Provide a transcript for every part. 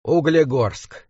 Углегорск.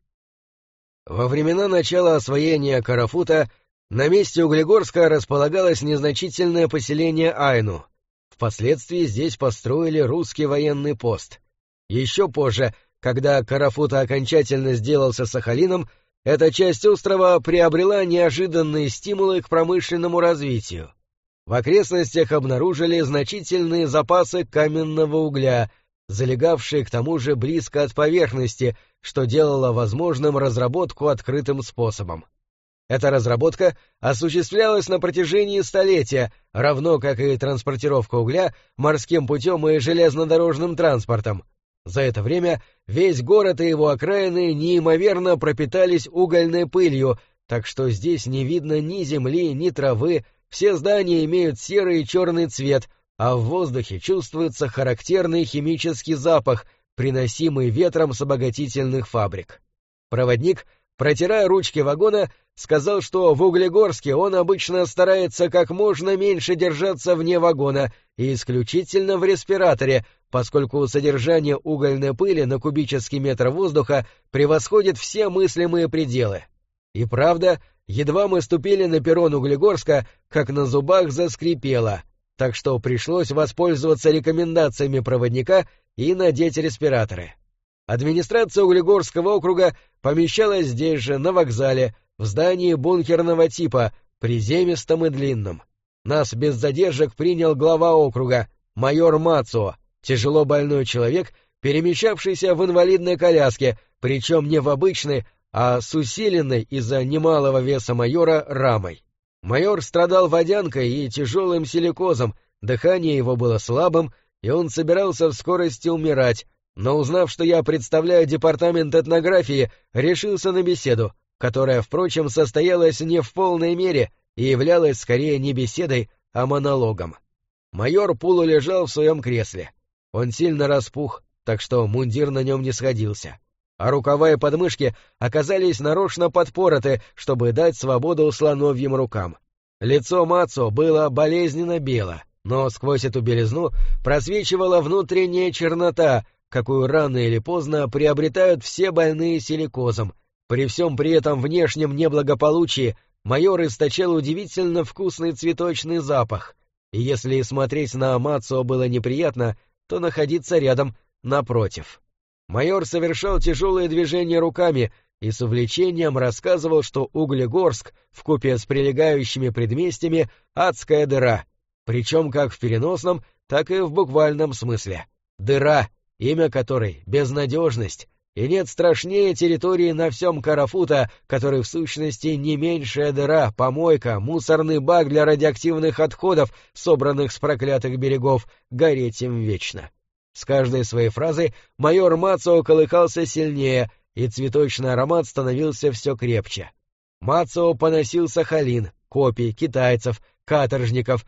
Во времена начала освоения Карафута на месте Углегорска располагалось незначительное поселение Айну. Впоследствии здесь построили русский военный пост. Еще позже, когда Карафут окончательно сделался Сахалином, эта часть острова приобрела неожиданные стимулы к промышленному развитию. В окрестностях обнаружили значительные запасы каменного угля, залегавшие к тому же близко от поверхности, что делало возможным разработку открытым способом. Эта разработка осуществлялась на протяжении столетия, равно как и транспортировка угля морским путем и железнодорожным транспортом. За это время весь город и его окраины неимоверно пропитались угольной пылью, так что здесь не видно ни земли, ни травы, все здания имеют серый и черный цвет, а в воздухе чувствуется характерный химический запах, приносимый ветром с обогатительных фабрик. Проводник, протирая ручки вагона, сказал, что в Углегорске он обычно старается как можно меньше держаться вне вагона и исключительно в респираторе, поскольку содержание угольной пыли на кубический метр воздуха превосходит все мыслимые пределы. И правда, едва мы ступили на перрон Углегорска, как на зубах заскрипело, так что пришлось воспользоваться рекомендациями проводника и надеть респираторы. Администрация Углегорского округа помещалась здесь же, на вокзале, в здании бункерного типа, приземистом и длинном. Нас без задержек принял глава округа, майор Мацуо, тяжело больной человек, перемещавшийся в инвалидной коляске, причем не в обычной, а с усиленной из-за немалого веса майора рамой. Майор страдал водянкой и тяжелым силикозом, дыхание его было слабым, и он собирался в скорости умирать, но, узнав, что я представляю департамент этнографии, решился на беседу, которая, впрочем, состоялась не в полной мере и являлась скорее не беседой, а монологом. Майор полулежал в своем кресле. Он сильно распух, так что мундир на нем не сходился, а рукава и подмышки оказались нарочно подпороты, чтобы дать свободу слоновьим рукам. Лицо Мацо было болезненно бело, но сквозь эту белизну просвечивала внутренняя чернота, какую рано или поздно приобретают все больные силикозом. При всем при этом внешнем неблагополучии майор источал удивительно вкусный цветочный запах, и если смотреть на Мацо было неприятно, то находиться рядом напротив. Майор совершал тяжелые движения руками и с увлечением рассказывал, что Углегорск, вкупе с прилегающими предместьями, адская дыра, причем как в переносном, так и в буквальном смысле. Дыра, имя которой — безнадежность, и нет страшнее территории на всем Карафута, который в сущности не меньшая дыра, помойка, мусорный бак для радиоактивных отходов, собранных с проклятых берегов, гореть им вечно. С каждой своей фразой майор Мацуо колыхался сильнее, и цветочный аромат становился все крепче. Мацуо поносил Сахалин, копий, китайцев, каторжников,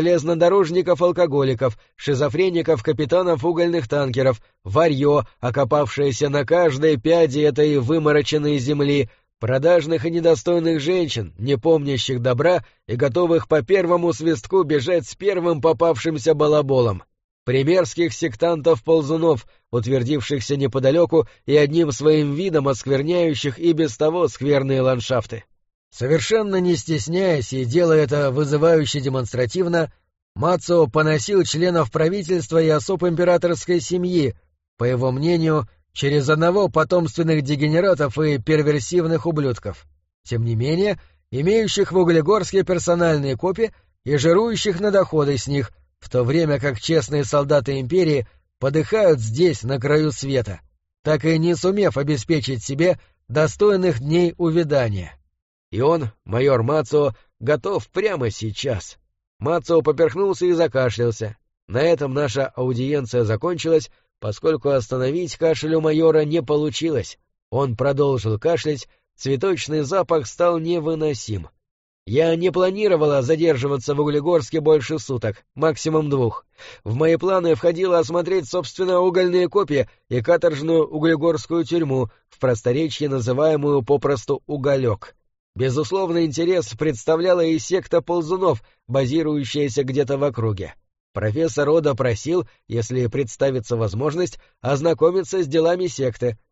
железнодорожников-алкоголиков, шизофреников-капитанов угольных танкеров, варьё, окопавшееся на каждой пяде этой вымороченной земли, продажных и недостойных женщин, не помнящих добра и готовых по первому свистку бежать с первым попавшимся балаболом. Примерских сектантов-ползунов, утвердившихся неподалеку и одним своим видом оскверняющих и без того скверные ландшафты. Совершенно не стесняясь и делая это вызывающе демонстративно, Мацуо поносил членов правительства и особ императорской семьи, по его мнению, через одного потомственных дегенератов и перверсивных ублюдков, тем не менее, имеющих в Углегорске персональные копии и жирующих на доходы с них, в то время как честные солдаты империи подыхают здесь, на краю света, так и не сумев обеспечить себе достойных дней увядания. И он, майор Мацуо, готов прямо сейчас. Мацуо поперхнулся и закашлялся. На этом наша аудиенция закончилась, поскольку остановить кашель у майора не получилось. Он продолжил кашлять, цветочный запах стал невыносим. Я не планировала задерживаться в Углегорске больше суток, максимум 2. В мои планы входило осмотреть, собственно, угольные копии и каторжную углегорскую тюрьму, в просторечии называемую попросту «Уголек». Безусловный интерес представляла и секта ползунов, базирующаяся где-то в округе. Профессор Ода просил, если представится возможность, ознакомиться с делами секты,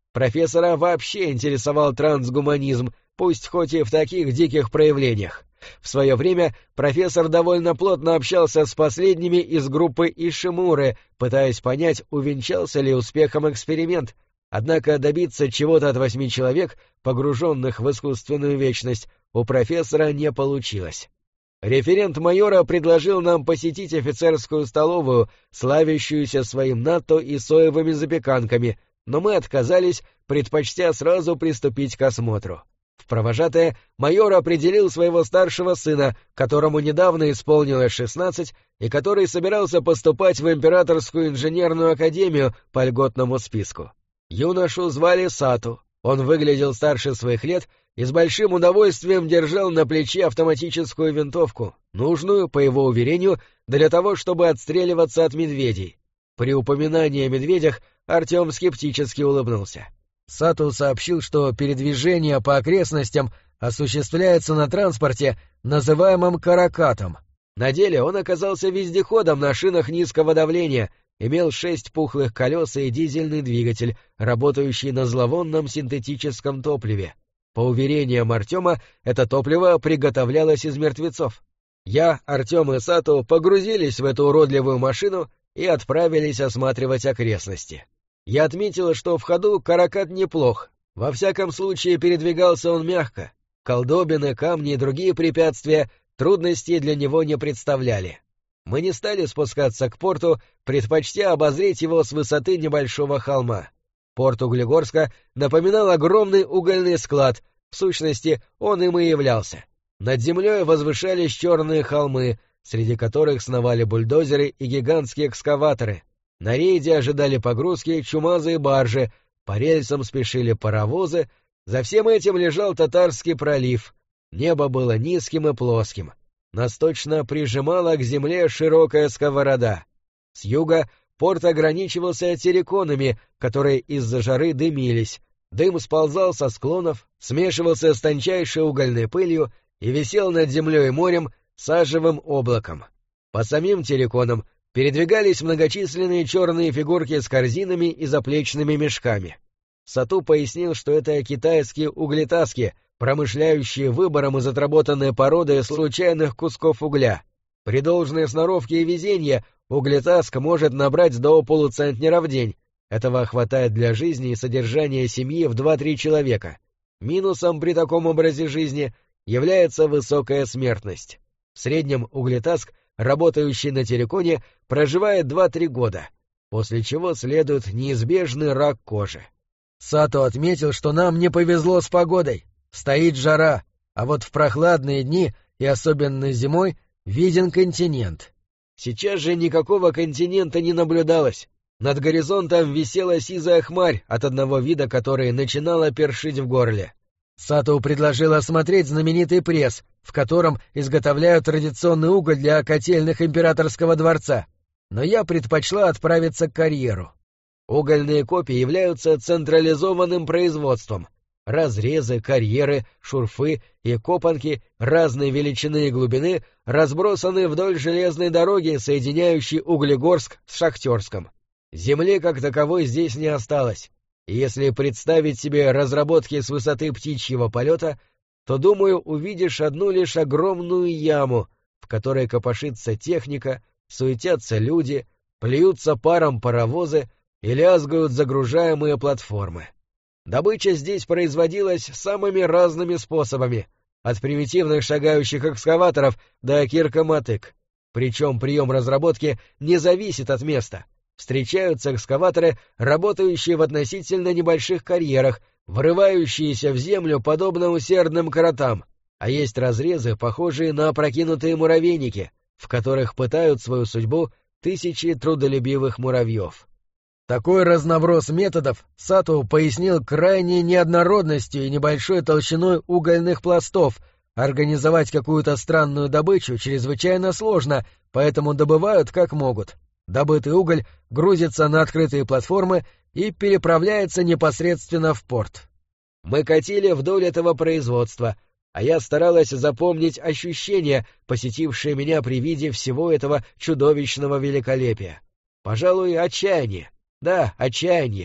Профессора вообще интересовал трансгуманизм, пусть хоть и в таких диких проявлениях. В свое время профессор довольно плотно общался с последними из группы Ишимуры, пытаясь понять, увенчался ли успехом эксперимент. Однако добиться чего-то от 8 человек, погруженных в искусственную вечность, у профессора не получилось. Референт майора предложил нам посетить офицерскую столовую, славящуюся своим натто и соевыми запеканками, но мы отказались, предпочтя сразу приступить к осмотру. В провожатое майор определил своего старшего сына, которому недавно исполнилось 16 и который собирался поступать в Императорскую инженерную академию по льготному списку. Юношу звали Сату. Он выглядел старше своих лет и с большим удовольствием держал на плече автоматическую винтовку, нужную, по его уверению, для того, чтобы отстреливаться от медведей. При упоминании о медведях Артем скептически улыбнулся. Сату сообщил, что передвижение по окрестностям осуществляется на транспорте, называемом каракатом. На деле он оказался вездеходом на шинах низкого давления, имел 6 пухлых колес и дизельный двигатель, работающий на зловонном синтетическом топливе. По уверениям Артема, это топливо приготовлялось из мертвецов. Я, Артем и Сату погрузились в эту уродливую машину и отправились осматривать окрестности. Я отметил, что в ходу каракат неплох, во всяком случае передвигался он мягко. Колдобины, камни и другие препятствия трудностей для него не представляли. Мы не стали спускаться к порту, предпочтя обозреть его с высоты небольшого холма. Порт Углегорска напоминал огромный угольный склад, в сущности, он им и являлся. Над землей возвышались черные холмы, среди которых сновали бульдозеры и гигантские экскаваторы. На рейде ожидали погрузки чумазые баржи, по рельсам спешили паровозы, за всем этим лежал Татарский пролив. Небо было низким и плоским. Нас точно прижимала к земле широкая сковорода. С юга порт ограничивался терриконами, которые из-за жары дымились. Дым сползал со склонов, смешивался с тончайшей угольной пылью и висел над землей и морем сажевым облаком. По самим терриконам передвигались многочисленные черные фигурки с корзинами и заплечными мешками. Сату пояснил, что это китайские углетаски, промышляющие выбором из отработанной породы случайных кусков угля. При должной сноровке и везении углетаск может набрать до полуцентнера в день. Этого хватает для жизни и содержания семьи в 2-3 человека. Минусом при таком образе жизни является высокая смертность. В среднем углетаск, работающий на терриконе, проживает 2-3 года, после чего следует неизбежный рак кожи. Сато отметил, что нам не повезло с погодой. Стоит жара, а вот в прохладные дни, и особенно зимой, виден континент. Сейчас же никакого континента не наблюдалось. Над горизонтом висела сизая хмарь, от одного вида которой начинала першить в горле. Сато предложил осмотреть знаменитый пресс, в котором изготовляют традиционный уголь для котельных императорского дворца, но я предпочла отправиться к карьеру. Угольные копи являются централизованным производством. Разрезы, карьеры, шурфы и копанки разной величины и глубины разбросаны вдоль железной дороги, соединяющей Углегорск с Шахтерском. Земли как таковой здесь не осталось. И если представить себе разработки с высоты птичьего полета, то, думаю, увидишь одну лишь огромную яму, в которой копошится техника, суетятся люди, плюются паром паровозы и лязгают загружаемые платформы. Добыча здесь производилась самыми разными способами, от примитивных шагающих экскаваторов до кирка-мотык. Причем прием разработки не зависит от места. Встречаются экскаваторы, работающие в относительно небольших карьерах, врывающиеся в землю подобно усердным кротам, а есть разрезы, похожие на опрокинутые муравейники, в которых пытают свою судьбу тысячи трудолюбивых муравьев. Такой разноврос методов Сато пояснил крайней неоднородностью и небольшой толщиной угольных пластов. Организовать какую-то странную добычу чрезвычайно сложно, поэтому добывают как могут. Добытый уголь грузится на открытые платформы и переправляется непосредственно в порт. Мы катили вдоль этого производства, а я старалась запомнить ощущения, посетившие меня при виде всего этого чудовищного великолепия. Пожалуй, отчаяние. Да, отчаяние.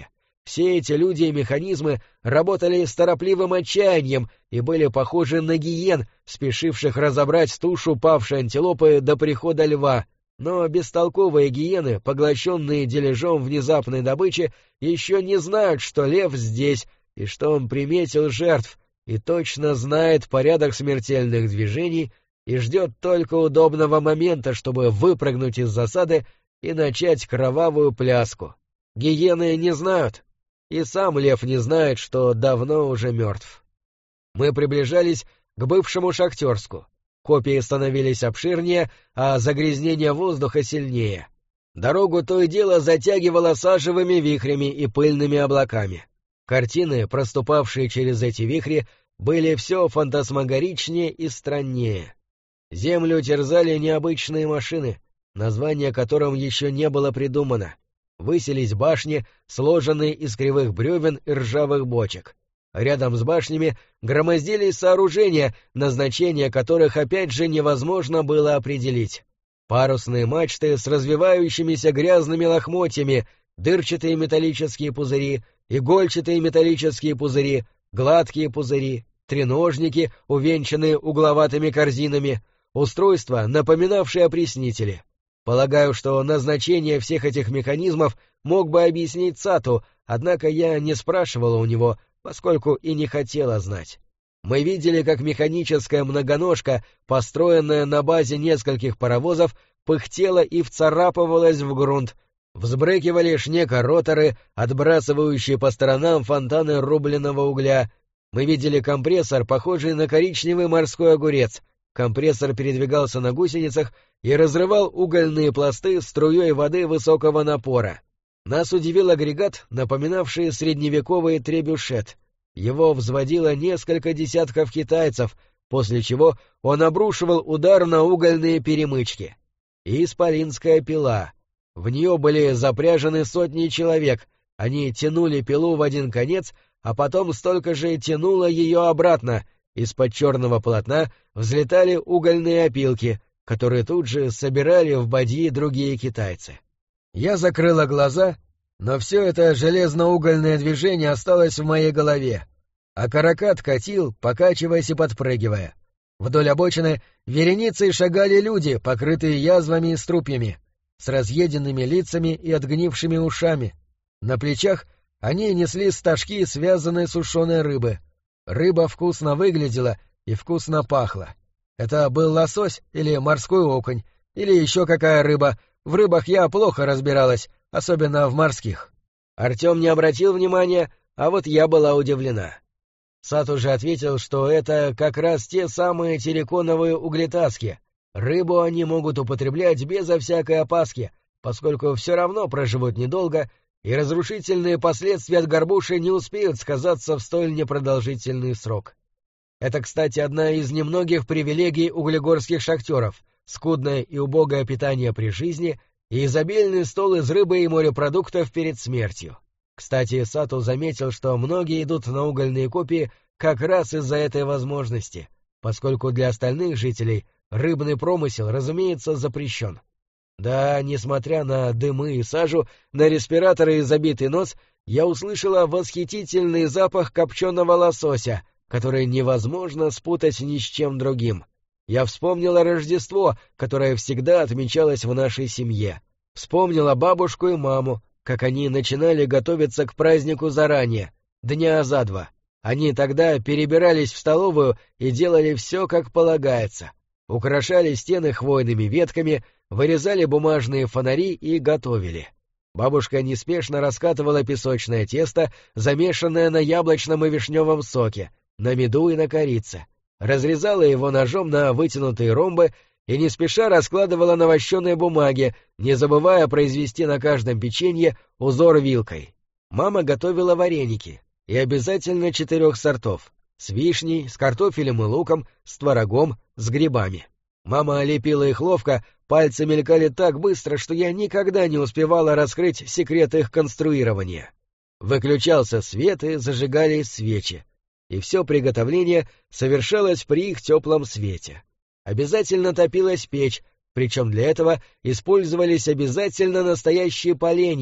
Все эти люди и механизмы работали с торопливым отчаянием и были похожи на гиен, спешивших разобрать тушу павшей антилопы до прихода льва. Но бестолковые гиены, поглощенные дележом внезапной добычи, еще не знают, что лев здесь и что он приметил жертв и точно знает порядок смертельных движений и ждет только удобного момента, чтобы выпрыгнуть из засады и начать кровавую пляску. Гиены не знают, и сам лев не знает, что давно уже мертв. Мы приближались к бывшему Шахтерску. Копии становились обширнее, а загрязнение воздуха сильнее. Дорогу то и дело затягивало сажевыми вихрями и пыльными облаками. Картины, проступавшие через эти вихри, были все фантасмагоричнее и страннее. Землю терзали необычные машины, название которым еще не было придумано. Высились башни, сложенные из кривых бревен и ржавых бочек. Рядом с башнями громоздились сооружения, назначение которых опять же невозможно было определить. Парусные мачты с развивающимися грязными лохмотьями, дырчатые металлические пузыри, игольчатые металлические пузыри, гладкие пузыри, треножники, увенчанные угловатыми корзинами, устройства, напоминавшие опреснители. Полагаю, что назначение всех этих механизмов мог бы объяснить Сату, однако я не спрашивала у него, поскольку и не хотела знать. Мы видели, как механическая многоножка, построенная на базе нескольких паровозов, пыхтела и вцарапывалась в грунт. Взбрыкивали шнекороторы, отбрасывающие по сторонам фонтаны рубленого угля. Мы видели компрессор, похожий на коричневый морской огурец. Компрессор передвигался на гусеницах и разрывал угольные пласты струей воды высокого напора. Нас удивил агрегат, напоминавший средневековый требюшет. Его взводило несколько десятков китайцев, после чего он обрушивал удар на угольные перемычки. И исполинская пила. В нее были запряжены сотни человек, они тянули пилу в один конец, а потом столько же тянуло ее обратно. Из-под черного полотна взлетали угольные опилки, которые тут же собирали в бадьи другие китайцы. Я закрыла глаза, но все это железно-угольное движение осталось в моей голове, а каракат катил, покачиваясь и подпрыгивая. Вдоль обочины вереницей шагали люди, покрытые язвами и струпьями, с разъеденными лицами и отгнившими ушами. На плечах они несли стажки, связанные сушеной рыбы. Рыба вкусно выглядела и вкусно пахла. Это был лосось или морской окунь, или еще какая рыба. В рыбах я плохо разбиралась, особенно в морских. Артем не обратил внимания, а вот я была удивлена. Сат уже ответил, что это как раз те самые терриконовые углетаски. Рыбу они могут употреблять безо всякой опаски, поскольку все равно проживут недолго, и разрушительные последствия от горбуши не успеют сказаться в столь непродолжительный срок. Это, кстати, одна из немногих привилегий углегорских шахтеров — скудное и убогое питание при жизни и изобильный стол из рыбы и морепродуктов перед смертью. Кстати, Сату заметил, что многие идут на угольные копии как раз из-за этой возможности, поскольку для остальных жителей рыбный промысел, разумеется, запрещен. Да, несмотря на дымы и сажу, на респираторы и забитый нос, я услышала восхитительный запах копченого лосося, который невозможно спутать ни с чем другим. Я вспомнила Рождество, которое всегда отмечалось в нашей семье. Вспомнила бабушку и маму, как они начинали готовиться к празднику заранее, дня за два. Они тогда перебирались в столовую и делали все, как полагается. Украшали стены хвойными ветками, вырезали бумажные фонари и готовили. Бабушка неспешно раскатывала песочное тесто, замешанное на яблочном и вишневом соке, на меду и на корице, разрезала его ножом на вытянутые ромбы и не спеша раскладывала на вощеной бумаге, не забывая произвести на каждом печенье узор вилкой. Мама готовила вареники, и обязательно 4 сортов: с вишней, с картофелем и луком, с творогом, с грибами. Мама лепила их ловко, пальцы мелькали так быстро, что я никогда не успевала раскрыть секрет их конструирования. Выключался свет и зажигались свечи, и все приготовление совершалось при их теплом свете. Обязательно топилась печь, причем для этого использовались обязательно настоящие поленья,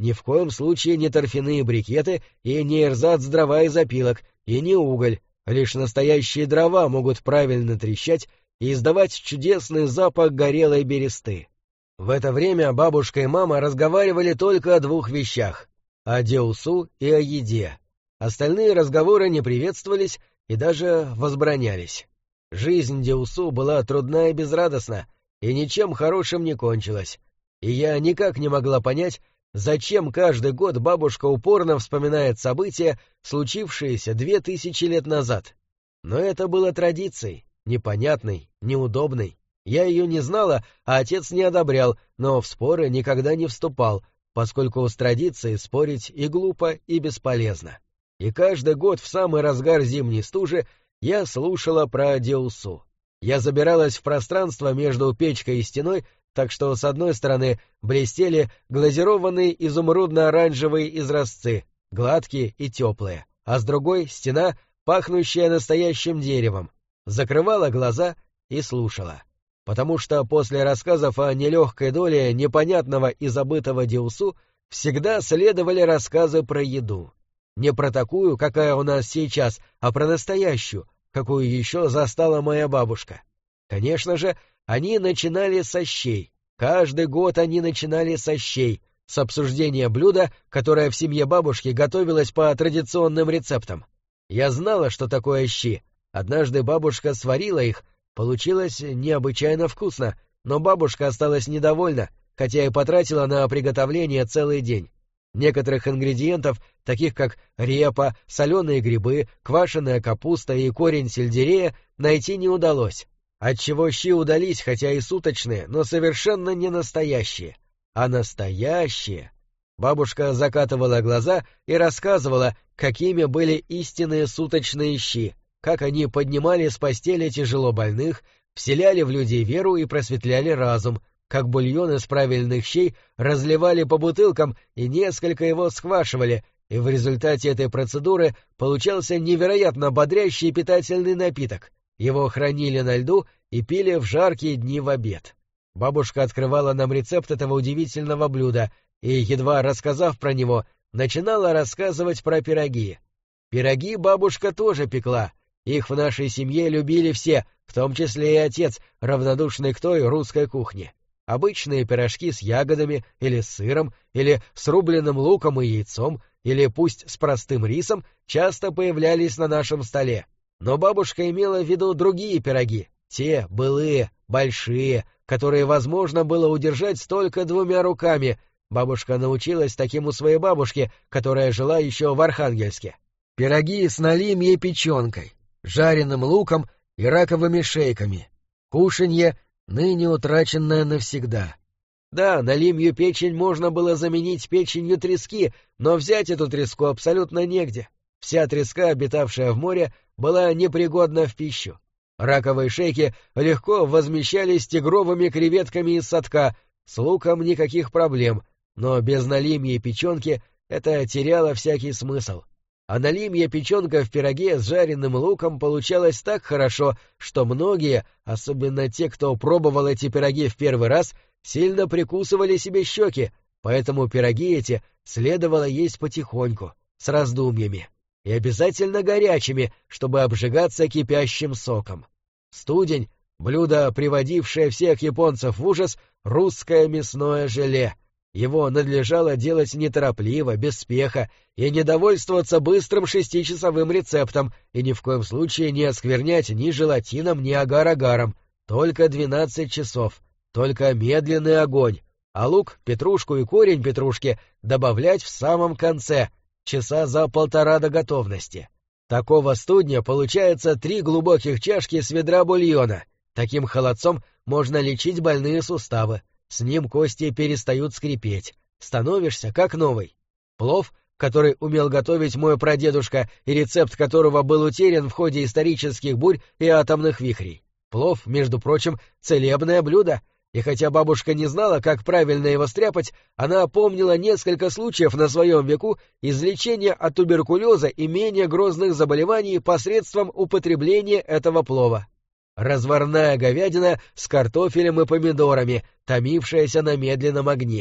Ни в коем случае не торфяные брикеты и не эрзац дрова из опилок, и не уголь. Лишь настоящие дрова могут правильно трещать и издавать чудесный запах горелой бересты. В это время бабушка и мама разговаривали только о двух вещах — о Деусу и о еде. Остальные разговоры не приветствовались и даже возбранялись. Жизнь Деусу была трудна и безрадостна, и ничем хорошим не кончилась. И я никак не могла понять, зачем каждый год бабушка упорно вспоминает события, случившиеся 2000 лет назад. Но это было традицией, непонятной, неудобной. Я ее не знала, а отец не одобрял, но в споры никогда не вступал, поскольку с традицией спорить и глупо, и бесполезно. И каждый год в самый разгар зимней стужи я слушала про Деусу. Я забиралась в пространство между печкой и стеной, так что с одной стороны блестели глазированные изумрудно-оранжевые изразцы, гладкие и теплые, а с другой — стена, пахнущая настоящим деревом. Закрывала глаза и слушала. Потому что после рассказов о нелегкой доле непонятного и забытого Деусу всегда следовали рассказы про еду. Не про такую, какая у нас сейчас, а про настоящую, какую еще застала моя бабушка. Конечно же, они начинали со щей. Каждый год они начинали со щей, с обсуждения блюда, которое в семье бабушки готовилось по традиционным рецептам. Я знала, что такое щи. Однажды бабушка сварила их, получилось необычайно вкусно, но бабушка осталась недовольна, хотя и потратила на приготовление целый день. Некоторых ингредиентов, таких как репа, соленые грибы, квашеная капуста и корень сельдерея, найти не удалось, отчего щи удались, хотя и суточные, но совершенно не настоящие. А настоящие... Бабушка закатывала глаза и рассказывала, какими были истинные суточные щи, как они поднимали с постели тяжело больных, вселяли в людей веру и просветляли разум, как бульон из правильных щей разливали по бутылкам и несколько его схвашивали, и в результате этой процедуры получался невероятно бодрящий и питательный напиток. Его хранили на льду и пили в жаркие дни в обед. Бабушка открывала нам рецепт этого удивительного блюда и, едва рассказав про него, начинала рассказывать про пироги. Пироги бабушка тоже пекла. Их в нашей семье любили все, в том числе и отец, равнодушный к той русской кухне. Обычные пирожки с ягодами или с сыром, или с рубленым луком и яйцом, или пусть с простым рисом, часто появлялись на нашем столе. Но бабушка имела в виду другие пироги, те былые, большие, которые возможно было удержать только двумя руками. Бабушка научилась таким у своей бабушки, которая жила еще в Архангельске. Пироги с налимьей печенкой, жареным луком и раковыми шейками. Кушанье, ныне утраченное навсегда. Да, налимью печень можно было заменить печенью трески, но взять эту треску абсолютно негде. Вся треска, обитавшая в море, была непригодна в пищу. Раковые шейки легко возмещались тигровыми креветками из садка, с луком никаких проблем, но без налимьей печенки это теряло всякий смысл. А налимья печенка в пироге с жареным луком получалась так хорошо, что многие, особенно те, кто пробовал эти пироги в первый раз, сильно прикусывали себе щеки, поэтому пироги эти следовало есть потихоньку, с раздумьями, и обязательно горячими, чтобы обжигаться кипящим соком. Студень — блюдо, приводившее всех японцев в ужас, русское мясное желе. Его надлежало делать неторопливо, без спеха, и не довольствоваться быстрым 6-часовым рецептом, и ни в коем случае не осквернять ни желатином, ни агар-агаром. Только 12 часов, только медленный огонь, а лук, петрушку и корень петрушки добавлять в самом конце, часа за 1,5 до готовности. Такого студня получается 3 глубоких чашки с ведра бульона. Таким холодцом можно лечить больные суставы. С ним кости перестают скрипеть. Становишься как новый. Плов, который умел готовить мой прадедушка и рецепт которого был утерян в ходе исторических бурь и атомных вихрей. Плов, между прочим, целебное блюдо. И хотя бабушка не знала, как правильно его стряпать, она помнила несколько случаев на своем веку излечения от туберкулеза и менее грозных заболеваний посредством употребления этого плова. Разварная говядина с картофелем и помидорами, томившаяся на медленном огне.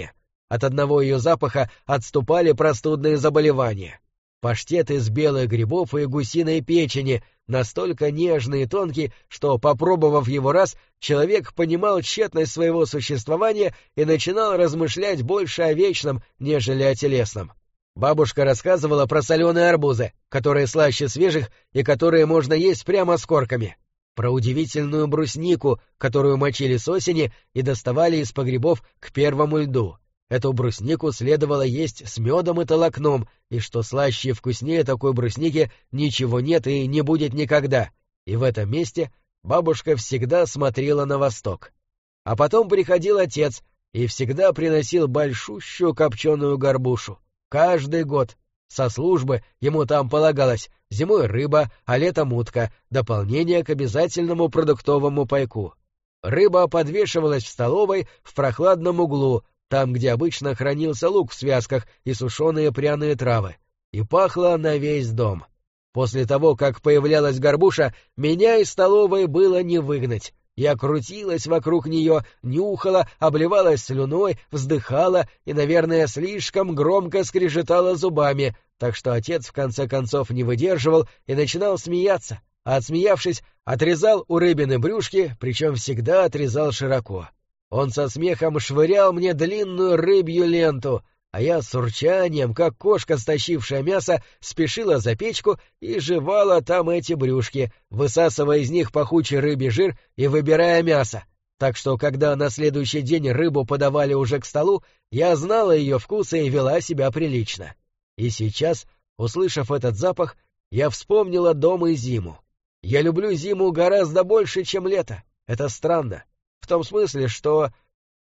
От одного ее запаха отступали простудные заболевания. Паштет из белых грибов и гусиной печени, настолько нежный и тонкий, что, попробовав его раз, человек понимал тщетность своего существования и начинал размышлять больше о вечном, нежели о телесном. Бабушка рассказывала про соленые арбузы, которые слаще свежих и которые можно есть прямо с корками, про удивительную бруснику, которую мочили с осени и доставали из погребов к первому льду. Эту бруснику следовало есть с медом и толокном, и что слаще и вкуснее такой брусники ничего нет и не будет никогда. И в этом месте бабушка всегда смотрела на восток. А потом приходил отец и всегда приносил большущую копченую горбушу. Каждый год. Со службы ему там полагалось зимой рыба, а летом утка, дополнение к обязательному продуктовому пайку. Рыба подвешивалась в столовой в прохладном углу, там, где обычно хранился лук в связках и сушеные пряные травы, и пахло на весь дом. После того, как появлялась горбуша, меня из столовой было не выгнать. Я крутилась вокруг нее, нюхала, обливалась слюной, вздыхала и, наверное, слишком громко скрежетала зубами, так что отец в конце концов не выдерживал и начинал смеяться, а отсмеявшись, отрезал у рыбины брюшки, причем всегда отрезал широко. Он со смехом швырял мне длинную рыбью ленту, а я с урчанием, как кошка, стащившая мясо, спешила за печку и жевала там эти брюшки, высасывая из них пахучий рыбий жир и выбирая мясо. Так что, когда на следующий день рыбу подавали уже к столу, я знала ее вкус и вела себя прилично. И сейчас, услышав этот запах, я вспомнила дом и зиму. Я люблю зиму гораздо больше, чем лето. Это странно. В том смысле, что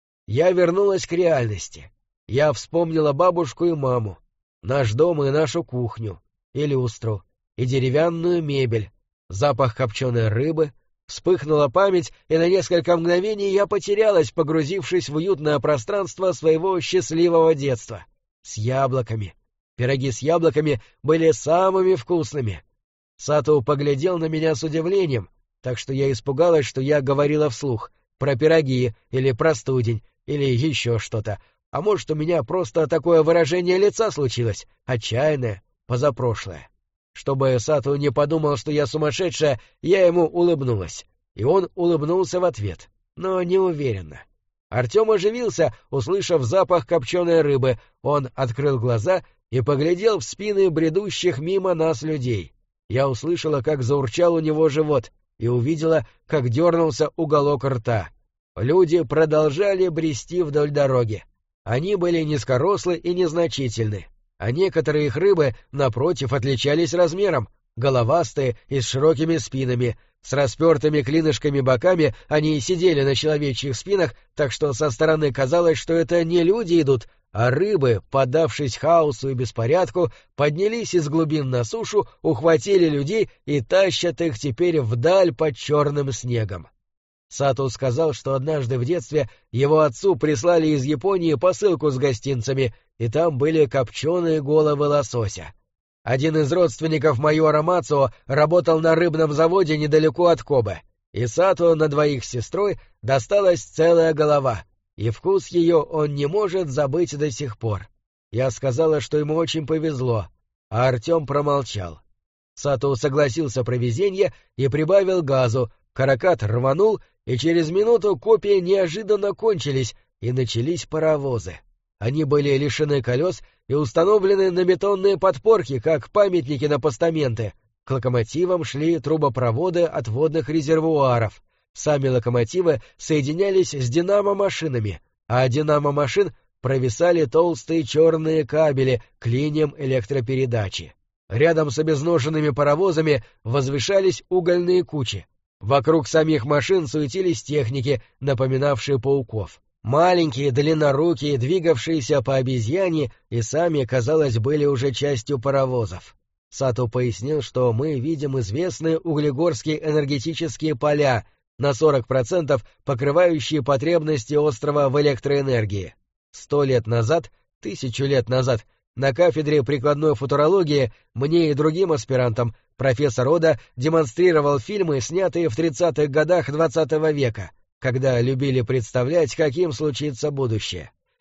я вернулась к реальности. Я вспомнила бабушку и маму, наш дом и нашу кухню, и люстру, и деревянную мебель, запах копченой рыбы. Вспыхнула память, и на несколько мгновений я потерялась, погрузившись в уютное пространство своего счастливого детства. С яблоками. Пироги с яблоками были самыми вкусными. Сато поглядел на меня с удивлением, так что я испугалась, что я говорила вслух про пироги или про студень или еще что-то. А может, у меня просто такое выражение лица случилось, отчаянное, позапрошлое. Чтобы Сато не подумал, что я сумасшедшая, я ему улыбнулась. И он улыбнулся в ответ, но неуверенно. Артем оживился, услышав запах копченой рыбы. Он открыл глаза и поглядел в спины бредущих мимо нас людей. Я услышала, как заурчал у него живот, и увидела, как дернулся уголок рта. Люди продолжали брести вдоль дороги. Они были низкорослы и незначительны, а некоторые их рыбы, напротив, отличались размером, головастые и с широкими спинами. С распертыми клинышками боками они сидели на человечьих спинах, так что со стороны казалось, что это не люди идут, а рыбы, поддавшись хаосу и беспорядку, поднялись из глубин на сушу, ухватили людей и тащат их теперь вдаль под черным снегом. Сато сказал, что однажды в детстве его отцу прислали из Японии посылку с гостинцами, и там были копченые головы лосося. Один из родственников майора Мацуо работал на рыбном заводе недалеко от Кобе, и Сато на двоих с сестрой досталась целая голова, и вкус ее он не может забыть до сих пор. Я сказала, что ему очень повезло, а Артем промолчал. Сато согласился про везенье и прибавил газу, каракат рванул, и через минуту копья неожиданно кончились, и начались паровозы. Они были лишены колес и установлены на бетонные подпорки, как памятники на постаменты. К локомотивам шли трубопроводы от водных резервуаров. Сами локомотивы соединялись с динамо-машинами, а от динамо-машин провисали толстые черные кабели к линиям электропередачи. Рядом с обезноженными паровозами возвышались угольные кучи. Вокруг самих машин суетились техники, напоминавшие пауков. Маленькие, длиннорукие, двигавшиеся по обезьяне, и сами, казалось, были уже частью паровозов. Сато пояснил, что мы видим известные углегорские энергетические поля, на 40% покрывающие потребности острова в электроэнергии. 100 лет назад, 1000 лет назад, на кафедре прикладной футурологии мне и другим аспирантам профессор Ода демонстрировал фильмы, снятые в 30-х годах XX века, когда любили представлять, каким случится будущее.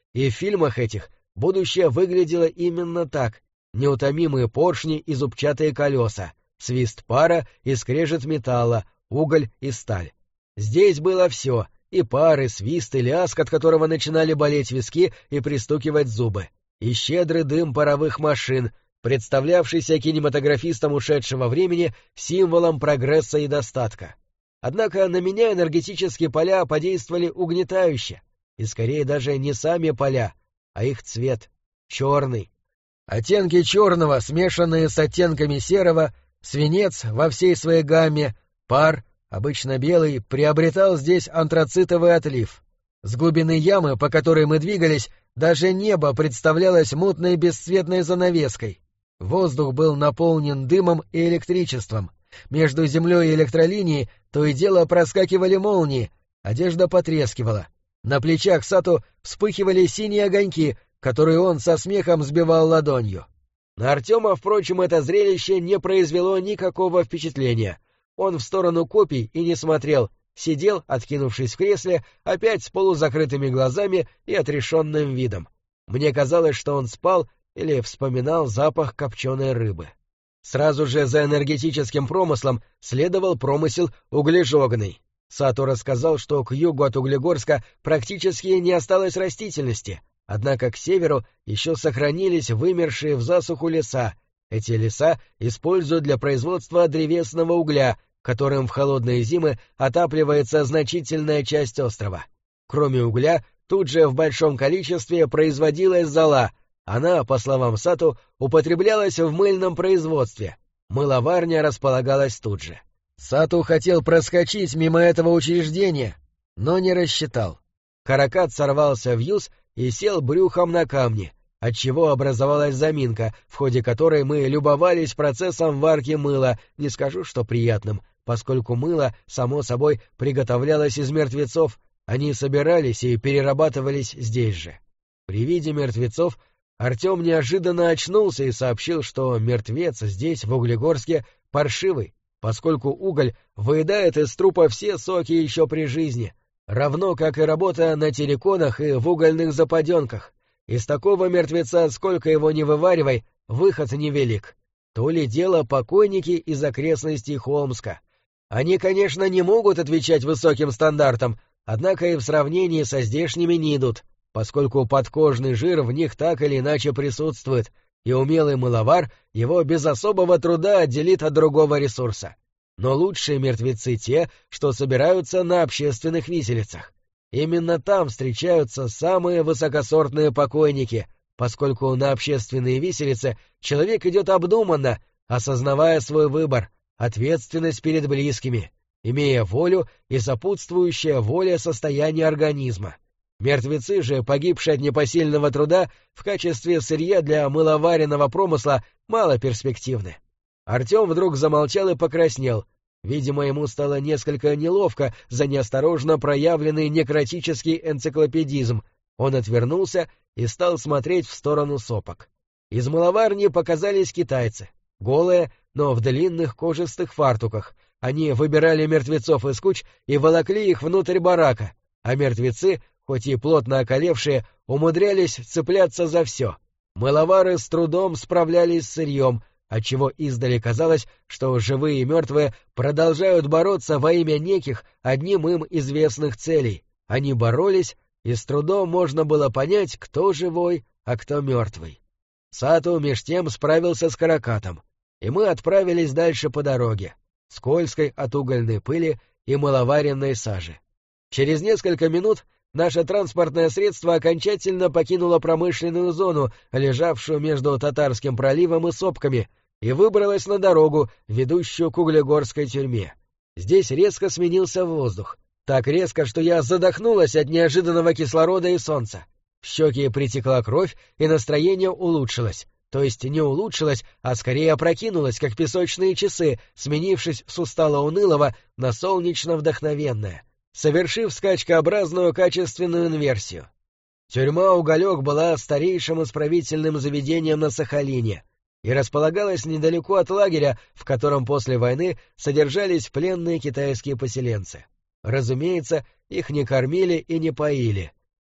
и в фильмах этих будущее выглядело именно так: неутомимые поршни и зубчатые колеса, свист пара и скрежет металла, уголь и сталь. Здесь было все: и пар, и свист, и лязг, от которого начинали болеть виски и пристукивать зубы, и щедрый дым паровых машин, представлявшийся кинематографистам ушедшего времени символом прогресса и достатка. Однако на меня энергетические поля подействовали угнетающе, и скорее даже не сами поля, а их цвет — черный. Оттенки черного, смешанные с оттенками серого, свинец во всей своей гамме, пар, обычно белый, приобретал здесь антрацитовый отлив. С глубины ямы, по которой мы двигались, даже небо представлялось мутной бесцветной занавеской. Воздух был наполнен дымом и электричеством. Между землей и электролинией то и дело проскакивали молнии, одежда потрескивала. На плечах Сато вспыхивали синие огоньки, которые он со смехом сбивал ладонью. На Артема, впрочем, это зрелище не произвело никакого впечатления. Он в сторону копий и не смотрел, сидел, откинувшись в кресле, опять с полузакрытыми глазами и отрешенным видом. Мне казалось, что он спал или вспоминал запах копченой рыбы. Сразу же за энергетическим промыслом следовал промысел углежогный. Сато рассказал, что к югу от Углегорска практически не осталось растительности, однако к северу еще сохранились вымершие в засуху леса. Эти леса используют для производства древесного угля, которым в холодные зимы отапливается значительная часть острова. Кроме угля, тут же в большом количестве производилась зола. Она, по словам Сато, употреблялась в мыльном производстве. Мыловарня располагалась тут же. Сато хотел проскочить мимо этого учреждения, но не рассчитал. Каракат сорвался в юз и сел брюхом на камни, отчего образовалась заминка, в ходе которой мы любовались процессом варки мыла, не скажу, что приятным, поскольку мыло, само собой, приготовлялось из мертвецов, они собирались и перерабатывались здесь же. При виде мертвецов Артем неожиданно очнулся и сообщил, что мертвец здесь, в Углегорске, паршивый, поскольку уголь выедает из трупа все соки еще при жизни, равно как и работа на терриконах и в угольных западенках. Из такого мертвеца, сколько его ни вываривай, выход невелик. То ли дело покойники из окрестностей Холмска. Они, конечно, не могут отвечать высоким стандартам, однако и в сравнении со здешними не идут, поскольку подкожный жир в них так или иначе присутствует, и умелый мыловар его без особого труда отделит от другого ресурса. Но лучшие мертвецы те, что собираются на общественных виселицах. Именно там встречаются самые высокосортные покойники, поскольку на общественные виселицы человек идет обдуманно, осознавая свой выбор, ответственность перед близкими, имея волю и сопутствующее воле состояние организма. Мертвецы же, погибшие от непосильного труда, в качестве сырья для мыловаренного промысла мало перспективны. Артем вдруг замолчал и покраснел. Видимо, ему стало несколько неловко за неосторожно проявленный некротический энциклопедизм. Он отвернулся и стал смотреть в сторону сопок. Из мыловарни показались китайцы, голые, но в длинных кожистых фартуках. Они выбирали мертвецов из куч и волокли их внутрь барака, а мертвецы, хоть и плотно околевшие, умудрялись цепляться за все. Мыловары с трудом справлялись с сырьем, отчего издали казалось, что живые и мертвые продолжают бороться во имя неких, одним им известных целей. Они боролись, и с трудом можно было понять, кто живой, а кто мертвый. Сато меж тем справился с каракатом, и мы отправились дальше по дороге, скользкой от угольной пыли и мыловаренной сажи. Через несколько минут наше транспортное средство окончательно покинуло промышленную зону, лежавшую между Татарским проливом и сопками, и выбралось на дорогу, ведущую к Углегорской тюрьме. Здесь резко сменился воздух. Так резко, что я задохнулась от неожиданного кислорода и солнца. В щеки притекла кровь, и настроение улучшилось. То есть не улучшилось, а скорее опрокинулось, как песочные часы, сменившись с устало-унылого на солнечно-вдохновенное, совершив скачкообразную качественную инверсию. Тюрьма «Уголек» была старейшим исправительным заведением на Сахалине и располагалась недалеко от лагеря, в котором после войны содержались пленные китайские поселенцы. Разумеется, их не кормили и не поили,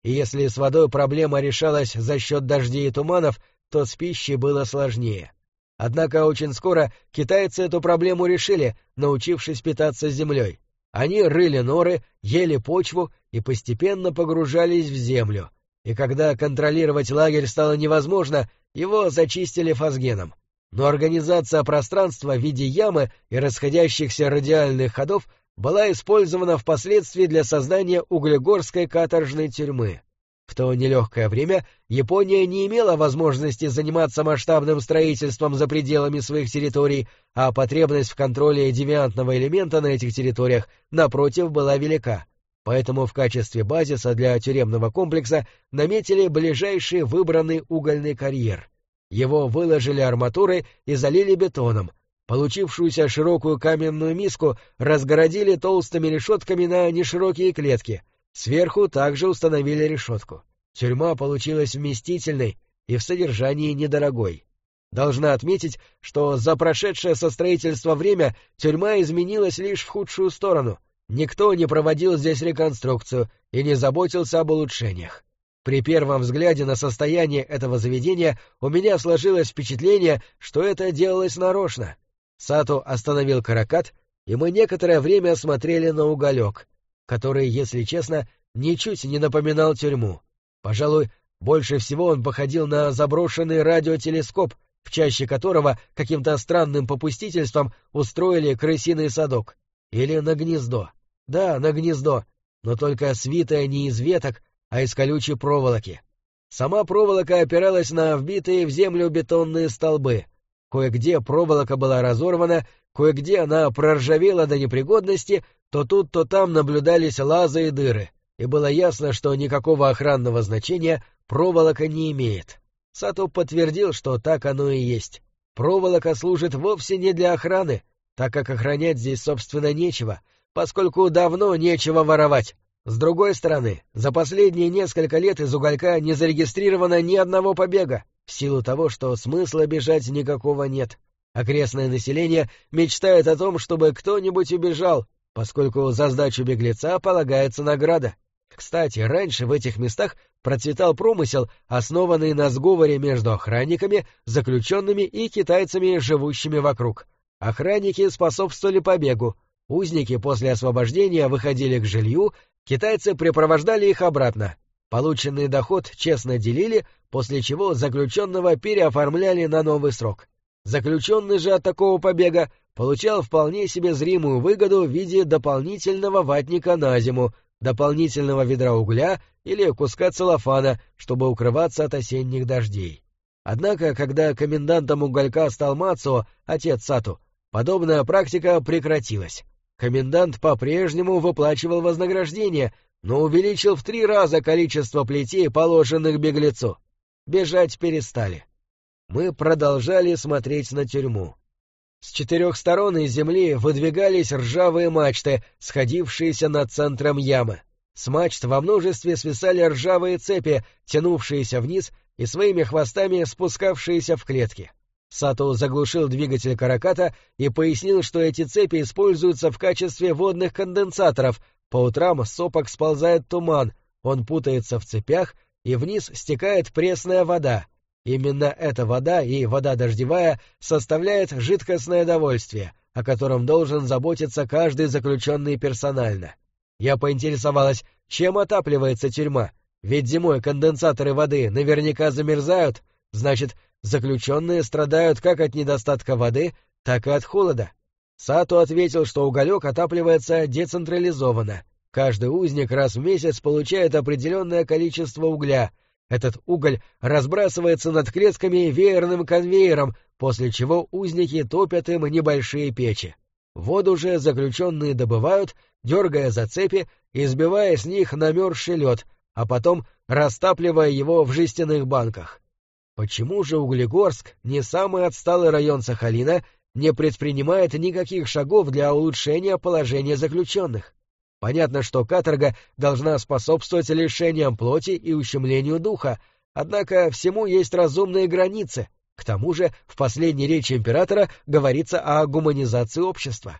и если с водой проблема решалась за счет дождей и туманов, то с пищей было сложнее. Однако очень скоро китайцы эту проблему решили, научившись питаться землей. Они рыли норы, ели почву и постепенно погружались в землю. И когда контролировать лагерь стало невозможно, его зачистили фосгеном. Но организация пространства в виде ямы и расходящихся радиальных ходов была использована впоследствии для создания углегорской каторжной тюрьмы. В то нелегкое время Япония не имела возможности заниматься масштабным строительством за пределами своих территорий, а потребность в контроле девиантного элемента на этих территориях, напротив, была велика. Поэтому в качестве базиса для тюремного комплекса наметили ближайший выбранный угольный карьер. Его выложили арматурой и залили бетоном. Получившуюся широкую каменную миску разгородили толстыми решетками на неширокие клетки. Сверху также установили решетку. Тюрьма получилась вместительной и в содержании недорогой. Должна отметить, что за прошедшее со строительства время тюрьма изменилась лишь в худшую сторону. Никто не проводил здесь реконструкцию и не заботился об улучшениях. При первом взгляде на состояние этого заведения у меня сложилось впечатление, что это делалось нарочно. Сато остановил каракат, и мы некоторое время смотрели на уголек, который, если честно, ничуть не напоминал тюрьму. Пожалуй, больше всего он походил на заброшенный радиотелескоп, в чаще которого каким-то странным попустительством устроили крысиный садок. Или на гнездо. Да, на гнездо, но только свитое не из веток, а из колючей проволоки. Сама проволока опиралась на вбитые в землю бетонные столбы. Кое-где проволока была разорвана, кое-где она проржавела до непригодности, то тут, то там наблюдались лазы и дыры, и было ясно, что никакого охранного значения проволока не имеет. Сато подтвердил, что так оно и есть. Проволока служит вовсе не для охраны, так как охранять здесь, собственно, нечего, поскольку давно нечего воровать. С другой стороны, за последние несколько лет из уголька не зарегистрировано ни одного побега, в силу того, что смысла бежать никакого нет. Окрестное население мечтает о том, чтобы кто-нибудь убежал, поскольку за сдачу беглеца полагается награда. Кстати, раньше в этих местах процветал промысел, основанный на сговоре между охранниками, заключенными и китайцами, живущими вокруг. Охранники способствовали побегу, узники после освобождения выходили к жилью, китайцы припровождали их обратно. Полученный доход честно делили, после чего заключенного переоформляли на новый срок. Заключенный же от такого побега получал вполне себе зримую выгоду в виде дополнительного ватника на зиму, дополнительного ведра угля или куска целлофана, чтобы укрываться от осенних дождей. Однако, когда комендантом уголька стал Мацуо, отец Сато, подобная практика прекратилась. Комендант по-прежнему выплачивал вознаграждение, но увеличил в 3 раза количество плетей, положенных беглецу. Бежать перестали. Мы продолжали смотреть на тюрьму. С 4 сторон из земли выдвигались ржавые мачты, сходившиеся над центром ямы. С мачт во множестве свисали ржавые цепи, тянувшиеся вниз и своими хвостами спускавшиеся в клетки. Сато заглушил двигатель караката и пояснил, что эти цепи используются в качестве водных конденсаторов. По утрам с сопок сползает туман, он путается в цепях, и вниз стекает пресная вода. Именно эта вода и вода дождевая составляет жидкостное довольствие, о котором должен заботиться каждый заключенный персонально. Я поинтересовалась, чем отапливается тюрьма, ведь зимой конденсаторы воды наверняка замерзают, значит, заключенные страдают как от недостатка воды, так и от холода. Сато ответил, что уголек отапливается децентрализованно. Каждый узник раз в месяц получает определенное количество угля. Этот уголь разбрасывается над клетками веерным конвейером, после чего узники топят им небольшие печи. Воду же заключенные добывают, дергая за цепи и сбивая с них намерзший лед, а потом растапливая его в жестяных банках. Почему же Углегорск, не самый отсталый район Сахалина, не предпринимает никаких шагов для улучшения положения заключенных? Понятно, что каторга должна способствовать лишениям плоти и ущемлению духа, однако всему есть разумные границы. К тому же в последней речи императора говорится о гуманизации общества.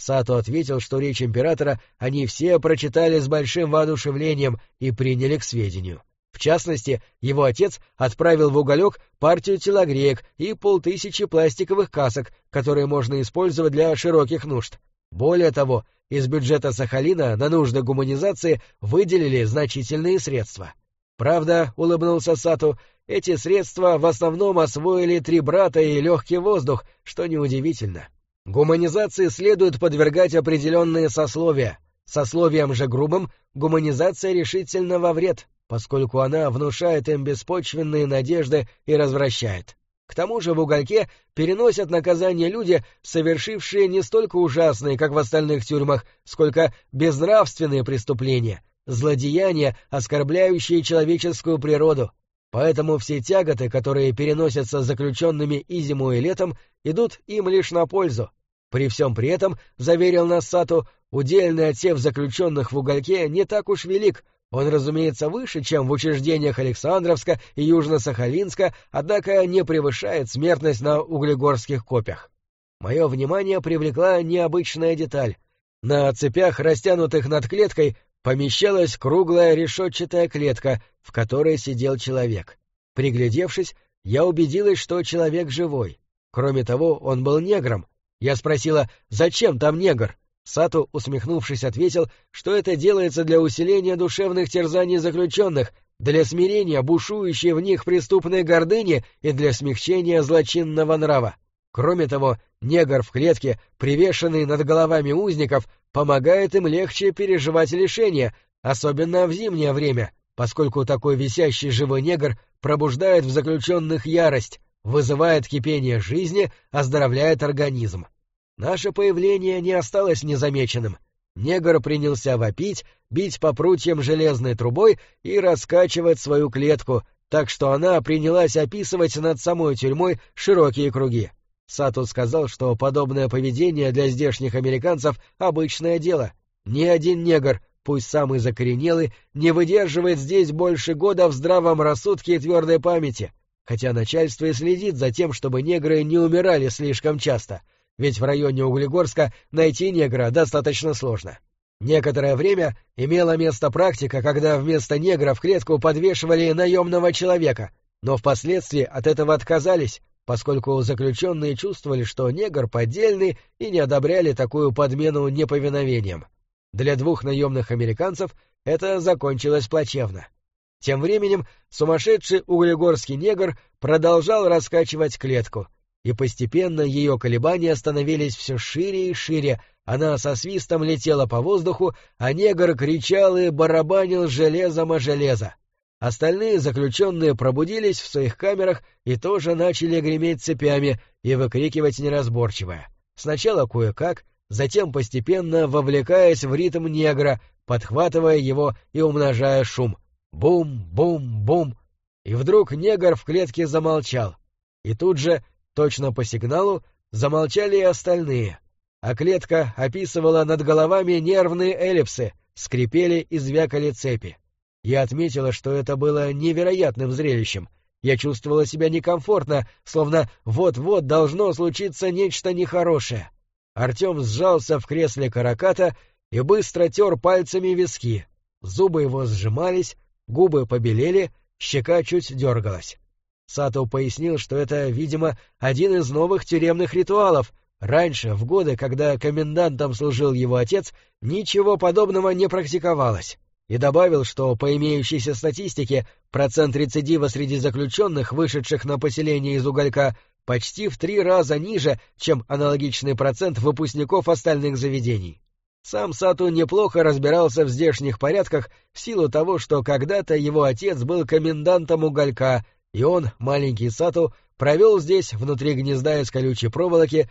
Сато ответил, что речь императора они все прочитали с большим воодушевлением и приняли к сведению. В частности, его отец отправил в уголек партию телогреек и 500 пластиковых касок, которые можно использовать для широких нужд. Более того, из бюджета Сахалина на нужды гуманизации выделили значительные средства. Правда, улыбнулся Сато, эти средства в основном освоили 3 брата и легкий воздух, что неудивительно. Гуманизации следует подвергать определенные сословия. Сословиям же грубым гуманизация решительно во вред, поскольку она внушает им беспочвенные надежды и развращает. К тому же в угольке переносят наказание люди, совершившие не столько ужасные, как в остальных тюрьмах, сколько безнравственные преступления, злодеяния, оскорбляющие человеческую природу. Поэтому все тяготы, которые переносятся заключенными и зимой, и летом, идут им лишь на пользу. При всем при этом, заверил нас Сато, удельный отсев заключенных в угольке не так уж велик. Он, разумеется, выше, чем в учреждениях Александровска и Южно-Сахалинска, однако не превышает смертность на углегорских копьях. Мое внимание привлекла необычная деталь. На цепях, растянутых над клеткой, помещалась круглая решетчатая клетка, в которой сидел человек. Приглядевшись, я убедилась, что человек живой. Кроме того, он был негром. Я спросила, зачем там негр? Сато, усмехнувшись, ответил, что это делается для усиления душевных терзаний заключенных, для смирения бушующей в них преступной гордыни и для смягчения злочинного нрава. Кроме того, негр в клетке, привешенный над головами узников, помогает им легче переживать лишения, особенно в зимнее время, поскольку такой висящий живой негр пробуждает в заключенных ярость, вызывает кипение жизни, оздоровляет организм. Наше появление не осталось незамеченным. Негр принялся вопить, бить по прутьям железной трубой и раскачивать свою клетку, так что она принялась описывать над самой тюрьмой широкие круги. Сато сказал, что подобное поведение для здешних американцев — обычное дело. Ни один негр, пусть самый закоренелый, не выдерживает здесь больше года в здравом рассудке и твердой памяти, хотя начальство и следит за тем, чтобы негры не умирали слишком часто, ведь в районе Углегорска найти негра достаточно сложно. Некоторое время имела место практика, когда вместо негра в клетку подвешивали наемного человека, но впоследствии от этого отказались, поскольку заключенные чувствовали, что негр поддельный, и не одобряли такую подмену неповиновением. Для 2 наемных американцев это закончилось плачевно. Тем временем сумасшедший углегорский негр продолжал раскачивать клетку, и постепенно ее колебания становились все шире и шире, она со свистом летела по воздуху, а негр кричал и барабанил железом о железо. Остальные заключенные пробудились в своих камерах и тоже начали греметь цепями и выкрикивать неразборчивое. Сначала кое-как, затем постепенно вовлекаясь в ритм негра, подхватывая его и умножая шум. Бум-бум-бум. И вдруг негр в клетке замолчал. И тут же, точно по сигналу, замолчали и остальные, а клетка описывала над головами нервные эллипсы, скрипели и звякали цепи. Я отметила, что это было невероятным зрелищем. Я чувствовала себя некомфортно, словно вот-вот должно случиться нечто нехорошее. Артем сжался в кресле караката и быстро тер пальцами виски. Зубы его сжимались, губы побелели, щека чуть дергалась. Сато пояснил, что это, видимо, один из новых тюремных ритуалов. Раньше, в годы, когда комендантом служил его отец, ничего подобного не практиковалось. И добавил, что по имеющейся статистике процент рецидива среди заключенных, вышедших на поселение из уголька, почти в 3 раза ниже, чем аналогичный процент выпускников остальных заведений. Сам Сато неплохо разбирался в здешних порядках в силу того, что когда-то его отец был комендантом уголька, и он, маленький Сато, провел здесь, внутри гнезда из колючей проволоки,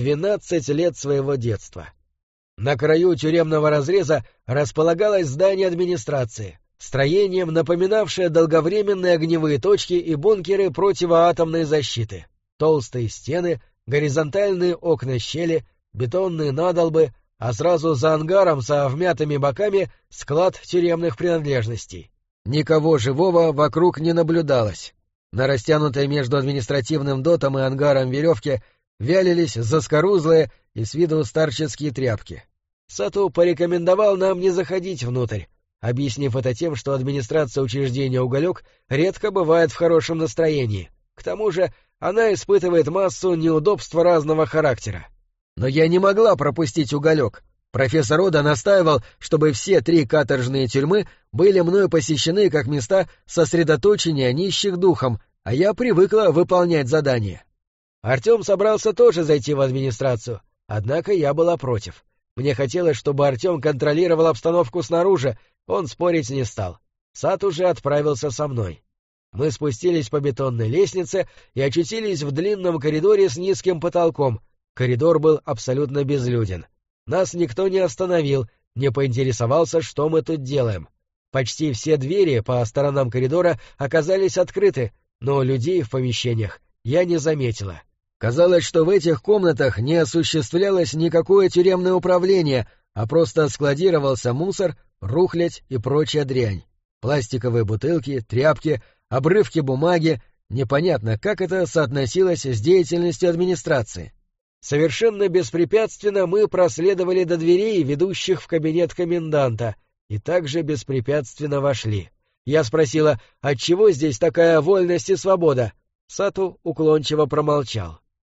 12 лет своего детства. На краю тюремного разреза располагалось здание администрации, строением, напоминавшее долговременные огневые точки и бункеры противоатомной защиты. Толстые стены, горизонтальные окна-щели, бетонные надолбы, а сразу за ангаром со вмятыми боками склад тюремных принадлежностей. Никого живого вокруг не наблюдалось. На растянутой между административным дотом и ангаром веревке вялились заскорузлые и с виду старческие тряпки. Сато порекомендовал нам не заходить внутрь, объяснив это тем, что администрация учреждения «Уголек» редко бывает в хорошем настроении. К тому же она испытывает массу неудобств разного характера. Но я не могла пропустить «Уголек». Профессор Ода настаивал, чтобы все 3 каторжные тюрьмы были мною посещены как места сосредоточения нищих духом, а я привыкла выполнять задания. Артем собрался тоже зайти в администрацию, однако я была против. Мне хотелось, чтобы Артем контролировал обстановку снаружи, он спорить не стал. Сат уже отправился со мной. Мы спустились по бетонной лестнице и очутились в длинном коридоре с низким потолком. Коридор был абсолютно безлюден. Нас никто не остановил, не поинтересовался, что мы тут делаем. Почти все двери по сторонам коридора оказались открыты, но людей в помещениях я не заметила. Казалось, что в этих комнатах не осуществлялось никакое тюремное управление, а просто складировался мусор, рухлядь и прочая дрянь. Пластиковые бутылки, тряпки, обрывки бумаги. Непонятно, как это соотносилось с деятельностью администрации. Совершенно беспрепятственно мы проследовали до дверей, ведущих в кабинет коменданта, и также беспрепятственно вошли. Я спросила, отчего здесь такая вольность и свобода? Сато уклончиво промолчал.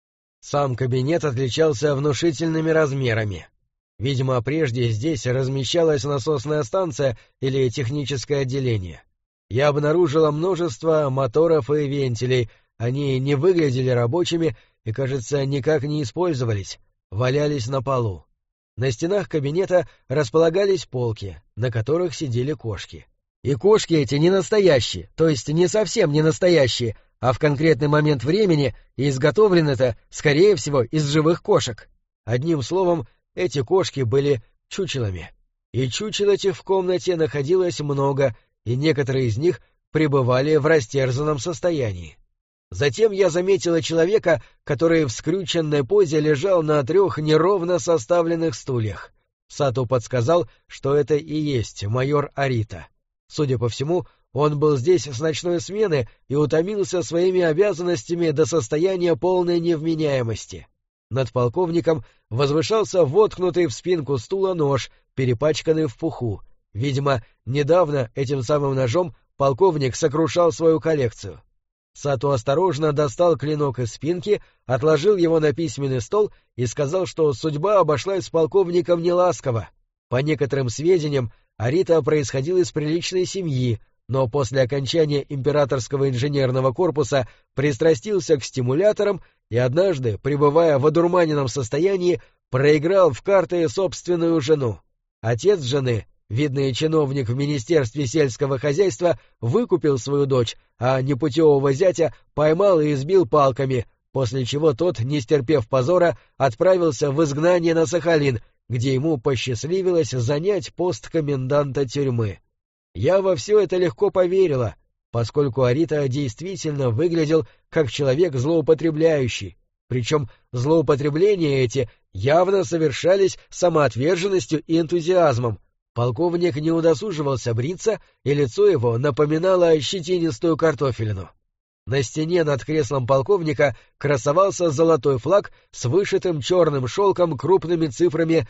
Сам кабинет отличался внушительными размерами. Видимо, прежде здесь размещалась насосная станция или техническое отделение. Я обнаружила множество моторов и вентилей, они не выглядели рабочими и, кажется, никак не использовались, валялись на полу. На стенах кабинета располагались полки, на которых сидели кошки. И кошки эти не настоящие, то есть не совсем не настоящие, а в конкретный момент времени и изготовлены-то, скорее всего, из живых кошек. Одним словом, эти кошки были чучелами. И чучел этих в комнате находилось много, и некоторые из них пребывали в растерзанном состоянии. Затем я заметила человека, который в скрюченной позе лежал на 3 неровно составленных стульях. Сато подсказал, что это и есть майор Арита. Судя по всему, он был здесь с ночной смены и утомился своими обязанностями до состояния полной невменяемости. Над полковником возвышался воткнутый в спинку стула нож, перепачканный в пуху. Видимо, недавно этим самым ножом полковник сокрушал свою коллекцию. Сато осторожно достал клинок из спинки, отложил его на письменный стол и сказал, что судьба обошлась с полковником неласково. По некоторым сведениям, Арита происходил из приличной семьи, но после окончания императорского инженерного корпуса пристрастился к стимуляторам и однажды, пребывая в одурманенном состоянии, проиграл в карты собственную жену. Отец жены, видный чиновник в Министерстве сельского хозяйства, выкупил свою дочь, а непутевого зятя поймал и избил палками, после чего тот, не стерпев позора, отправился в изгнание на Сахалин, где ему посчастливилось занять пост коменданта тюрьмы. Я во все это легко поверила, поскольку Арита действительно выглядел как человек злоупотребляющий, причем злоупотребления эти явно совершались самоотверженностью и энтузиазмом. Полковник не удосуживался бриться, и лицо его напоминало щетинистую картофелину. На стене над креслом полковника красовался золотой флаг с вышитым черным шелком крупными цифрами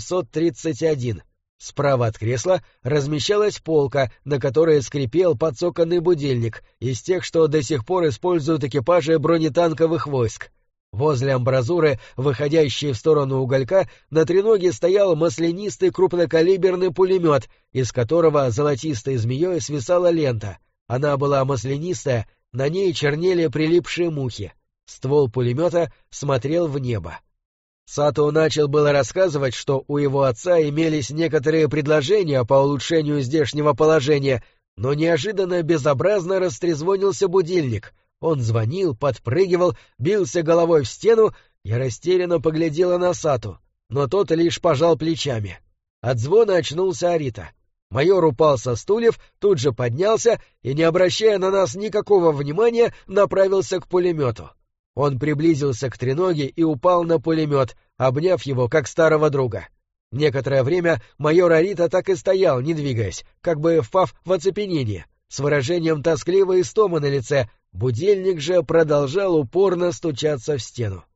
731. Справа от кресла размещалась полка, на которой скрипел подсоканный будильник, из тех, что до сих пор используют экипажи бронетанковых войск. Возле амбразуры, выходящей в сторону уголька, на треноге стоял маслянистый крупнокалиберный пулемет, из которого золотистой змеей свисала лента. Она была маслянистая, на ней чернели прилипшие мухи. Ствол пулемета смотрел в небо. Сато начал было рассказывать, что у его отца имелись некоторые предложения по улучшению здешнего положения, но неожиданно безобразно растрезвонился будильник. Он звонил, подпрыгивал, бился головой в стену. Я растерянно поглядела на Сато, но тот лишь пожал плечами. От звона очнулся Арита. Майор упал со стульев, тут же поднялся и, не обращая на нас никакого внимания, направился к пулемету. Он приблизился к треноге и упал на пулемет, обняв его как старого друга. Некоторое время майор Арита так и стоял, не двигаясь, как бы впав в оцепенение, с выражением тоскливой истомы на лице. Будильник же продолжал упорно стучаться в стену.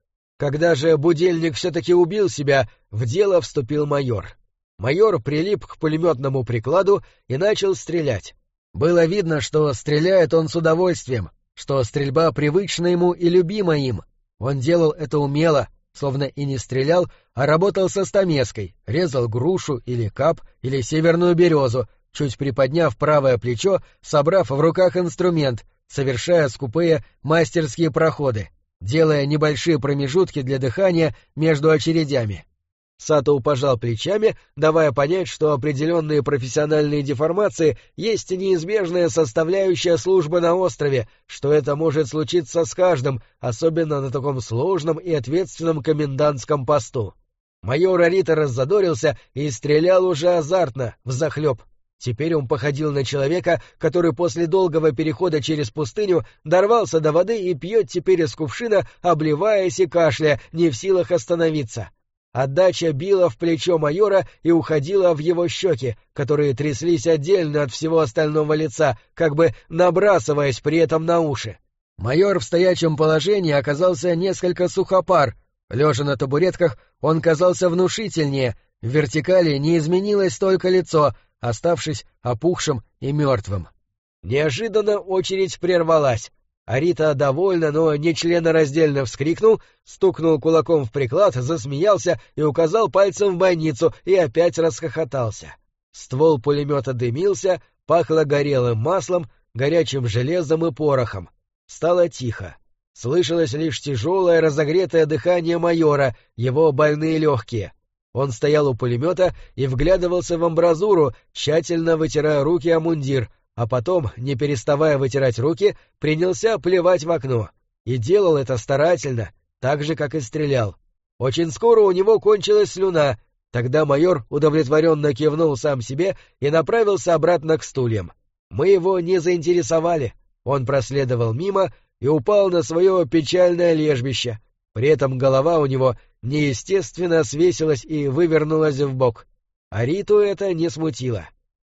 Когда же будильник все-таки убил себя, в дело вступил майор. Майор прилип к пулеметному прикладу и начал стрелять. Было видно, что стреляет он с удовольствием, что стрельба привычна ему и любима им. Он делал это умело, словно и не стрелял, а работал со стамеской, резал грушу или кап или северную березу, чуть приподняв правое плечо, собрав в руках инструмент, совершая скупые мастерские проходы, делая небольшие промежутки для дыхания между очередями. Сато пожал плечами, давая понять, что определенные профессиональные деформации есть неизбежная составляющая службы на острове, что это может случиться с каждым, особенно на таком сложном и ответственном комендантском посту. Майор Арита раззадорился и стрелял уже азартно, взахлеб. Теперь он походил на человека, который после долгого перехода через пустыню дорвался до воды и пьет теперь из кувшина, обливаясь и кашляя, не в силах остановиться. Отдача била в плечо майора и уходила в его щеки, которые тряслись отдельно от всего остального лица, как бы набрасываясь при этом на уши. Майор в стоячем положении оказался несколько сухопар. Лежа на табуретках, он казался внушительнее, в вертикали не изменилось только лицо, оставшись опухшим и мертвым. Неожиданно очередь прервалась. Арита довольно, но нечленораздельно вскрикнул, стукнул кулаком в приклад, засмеялся и указал пальцем в бойницу и опять расхохотался. Ствол пулемета дымился, пахло горелым маслом, горячим железом и порохом. Стало тихо. Слышалось лишь тяжелое разогретое дыхание майора, его больные легкие. Он стоял у пулемета и вглядывался в амбразуру, тщательно вытирая руки о мундир, а потом, не переставая вытирать руки, принялся плевать в окно. И делал это старательно, так же, как и стрелял. Очень скоро у него кончилась слюна, тогда майор удовлетворенно кивнул сам себе и направился обратно к стульям. Мы его не заинтересовали, он проследовал мимо и упал на свое печальное лежбище. При этом голова у него неестественно свесилась и вывернулась вбок. А Риту это не смутило.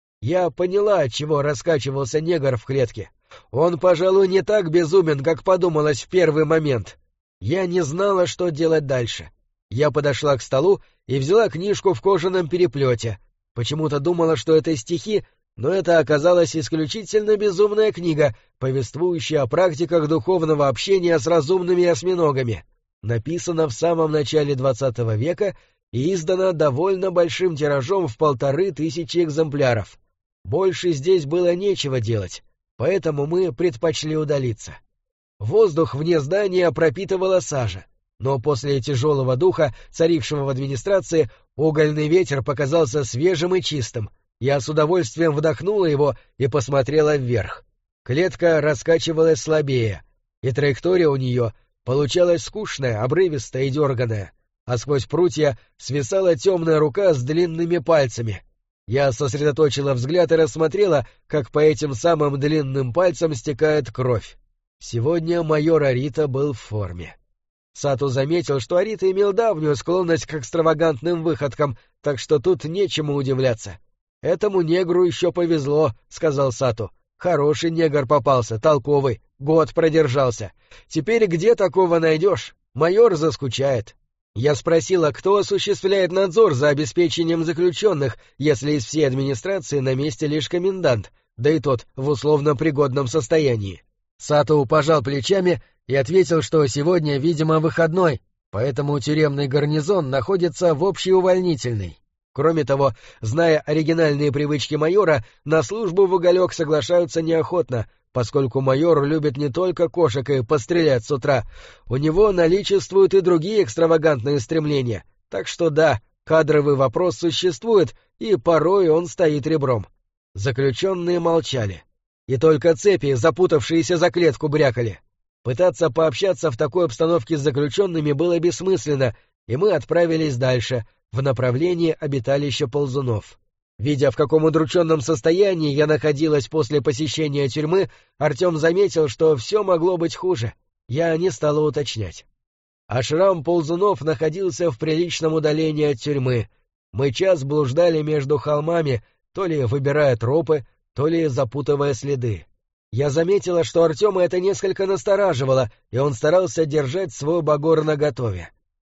Я поняла, отчего раскачивался негр в клетке. Он, пожалуй, не так безумен, как подумалось в первый момент. Я не знала, что делать дальше. Я подошла к столу и взяла книжку в кожаном переплете. Почему-то думала, что это стихи, но это оказалась исключительно безумная книга, повествующая о практиках духовного общения с разумными осьминогами. Написана в самом начале XX века и издана довольно большим тиражом в 1500 экземпляров. Больше здесь было нечего делать, поэтому мы предпочли удалиться. Воздух вне здания пропитывала сажа, но после тяжелого духа, царившего в администрации, угольный ветер показался свежим и чистым. Я с удовольствием вдохнула его и посмотрела вверх. Клетка раскачивалась слабее, и траектория у нее получалась скучная, обрывистая и дерганая, а сквозь прутья свисала темная рука с длинными пальцами. Я сосредоточила взгляд и рассмотрела, как по этим самым длинным пальцам стекает кровь. Сегодня майор Арита был в форме. Сато заметил, что Арита имел давнюю склонность к экстравагантным выходкам, так что тут нечему удивляться. «Этому негру еще повезло», — сказал Сато. «Хороший негр попался, толковый, год продержался. Теперь где такого найдешь? Майор заскучает». Я спросила, кто осуществляет надзор за обеспечением заключенных, если из всей администрации на месте лишь комендант, да и тот в условно пригодном состоянии. Сато пожал плечами и ответил, что сегодня, видимо, выходной, поэтому тюремный гарнизон находится в общей увольнительной. Кроме того, зная оригинальные привычки майора, на службу в уголек соглашаются неохотно, поскольку майор любит не только кошек и пострелять с утра, у него наличествуют и другие экстравагантные стремления, так что да, кадровый вопрос существует, и порой он стоит ребром. Заключенные молчали, и только цепи, запутавшиеся за клетку, брякали. Пытаться пообщаться в такой обстановке с заключенными было бессмысленно, и мы отправились дальше, в направлении обиталища ползунов. Видя, в каком удрученном состоянии я находилась после посещения тюрьмы, Артем заметил, что все могло быть хуже. Я не стала уточнять. Ашрам ползунов находился в приличном удалении от тюрьмы. Мы час блуждали между холмами, то ли выбирая тропы, то ли запутывая следы. Я заметила, что Артема это несколько настораживало, и он старался держать свой багор наготове.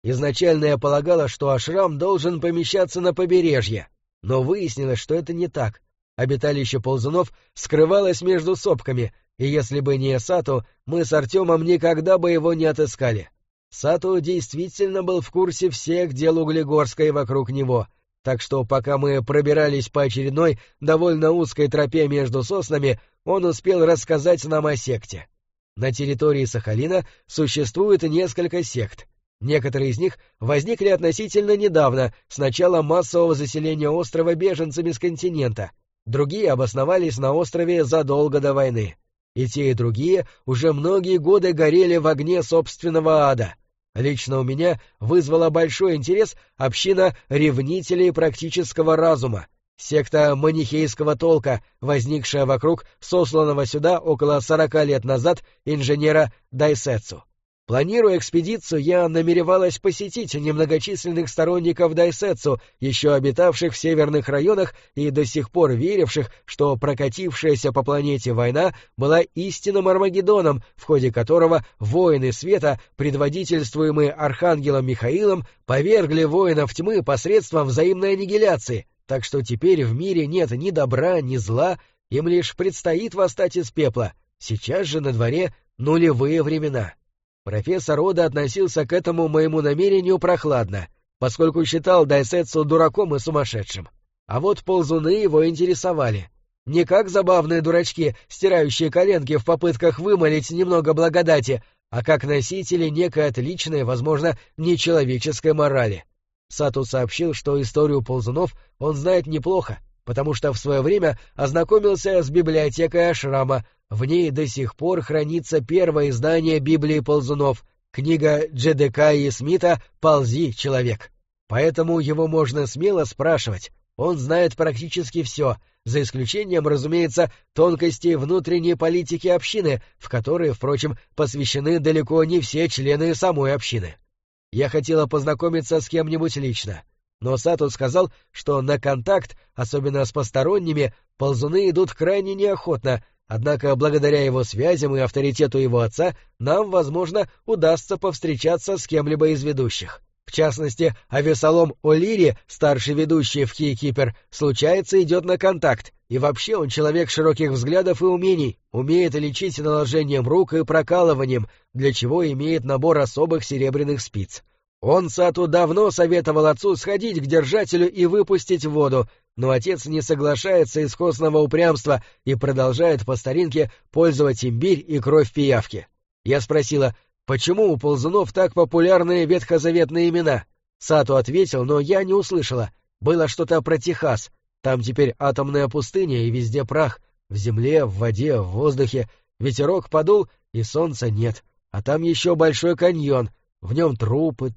Изначально я полагала, что ашрам должен помещаться на побережье, но выяснилось, что это не так. Обиталище ползунов скрывалось между сопками, и если бы не Сату, мы с Артемом никогда бы его не отыскали. Сату действительно был в курсе всех дел Углегорска и вокруг него, так что пока мы пробирались по очередной, довольно узкой тропе между соснами, он успел рассказать нам о секте. На территории Сахалина существует несколько сект. Некоторые из них возникли относительно недавно, с начала массового заселения острова беженцами с континента. Другие обосновались на острове задолго до войны. И те, и другие уже многие годы горели в огне собственного ада. Лично у меня вызвала большой интерес община ревнителей практического разума, секта манихейского толка, возникшая вокруг сосланного сюда около 40 лет назад инженера Дайсетсу. Планируя экспедицию, я намеревалась посетить немногочисленных сторонников Дайсетсу, еще обитавших в северных районах и до сих пор веривших, что прокатившаяся по планете война была истинным Армагеддоном, в ходе которого воины света, предводительствуемые архангелом Михаилом, повергли воинов тьмы посредством взаимной аннигиляции, так что теперь в мире нет ни добра, ни зла, им лишь предстоит восстать из пепла. Сейчас же на дворе нулевые времена. Профессор Ода относился к этому моему намерению прохладно, поскольку считал Дайсетсу дураком и сумасшедшим. А вот ползуны его интересовали. Не как забавные дурачки, стирающие коленки в попытках вымолить немного благодати, а как носители некой отличной, возможно, нечеловеческой морали. Сату сообщил, что историю ползунов он знает неплохо, потому что в свое время ознакомился с библиотекой ашрама. В ней до сих пор хранится первое издание Библии ползунов, книга Джедекаи Смита «Ползи, человек». Поэтому его можно смело спрашивать. Он знает практически все, за исключением, разумеется, тонкостей внутренней политики общины, в которые, впрочем, посвящены далеко не все члены самой общины. Я хотела познакомиться с кем-нибудь лично, но Сату сказал, что на контакт, особенно с посторонними, ползуны идут крайне неохотно. Однако, благодаря его связям и авторитету его отца, нам, возможно, удастся повстречаться с кем-либо из ведущих. В частности, Авесолом О'Лири, старший ведущий в Кейкипер, случается идет на контакт, и вообще он человек широких взглядов и умений, умеет лечить наложением рук и прокалыванием, для чего имеет набор особых серебряных спиц. Он, Сату, давно советовал отцу сходить к держателю и выпустить воду, но отец не соглашается из костного упрямства и продолжает по старинке пользовать имбирь и кровь пиявки. Я спросила, почему у ползунов так популярны ветхозаветные имена? Сату ответил, но я не услышала. Было что-то про Техас. Там теперь атомная пустыня и везде прах. В земле, в воде, в воздухе. Ветерок подул, и солнца нет. А там еще большой каньон. В нем трупы,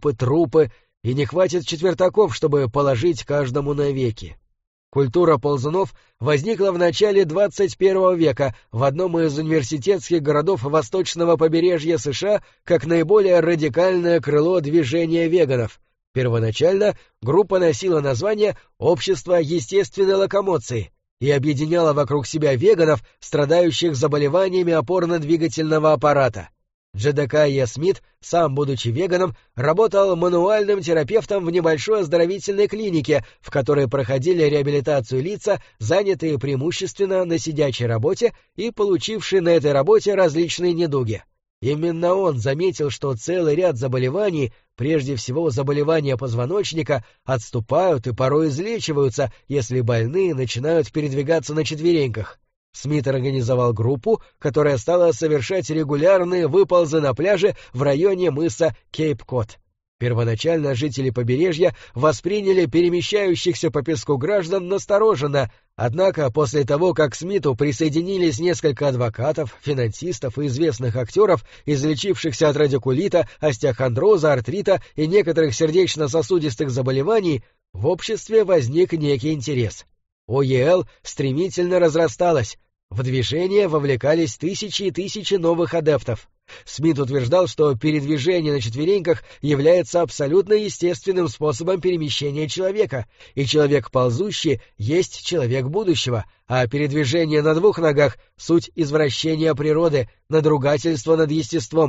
и не хватит четвертаков, чтобы положить каждому навеки. Культура ползунов возникла в начале 21 века в одном из университетских городов восточного побережья США как наиболее радикальное крыло движения веганов. Первоначально группа носила название «Общество естественной локомоции» и объединяла вокруг себя веганов, страдающих заболеваниями опорно-двигательного аппарата. Джедекайя Смит, сам будучи веганом, работал мануальным терапевтом в небольшой оздоровительной клинике, в которой проходили реабилитацию лица, занятые преимущественно на сидячей работе и получившие на этой работе различные недуги. Именно он заметил, что целый ряд заболеваний, прежде всего заболевания позвоночника, отступают и порой излечиваются, если больные начинают передвигаться на четвереньках. Смит организовал группу, которая стала совершать регулярные выползы на пляже в районе мыса Кейп-Кот. Первоначально жители побережья восприняли перемещающихся по песку граждан настороженно, однако после того, как к Смиту присоединились несколько адвокатов, финансистов и известных актеров, излечившихся от радикулита, остеохондроза, артрита и некоторых сердечно-сосудистых заболеваний, в обществе возник некий интерес. ОЕЛ стремительно разрасталась, в движение вовлекались тысячи и тысячи новых адептов. Смит утверждал, что передвижение на четвереньках является абсолютно естественным способом перемещения человека, и человек ползущий есть человек будущего, а передвижение на двух ногах — суть извращения природы, надругательство над естеством.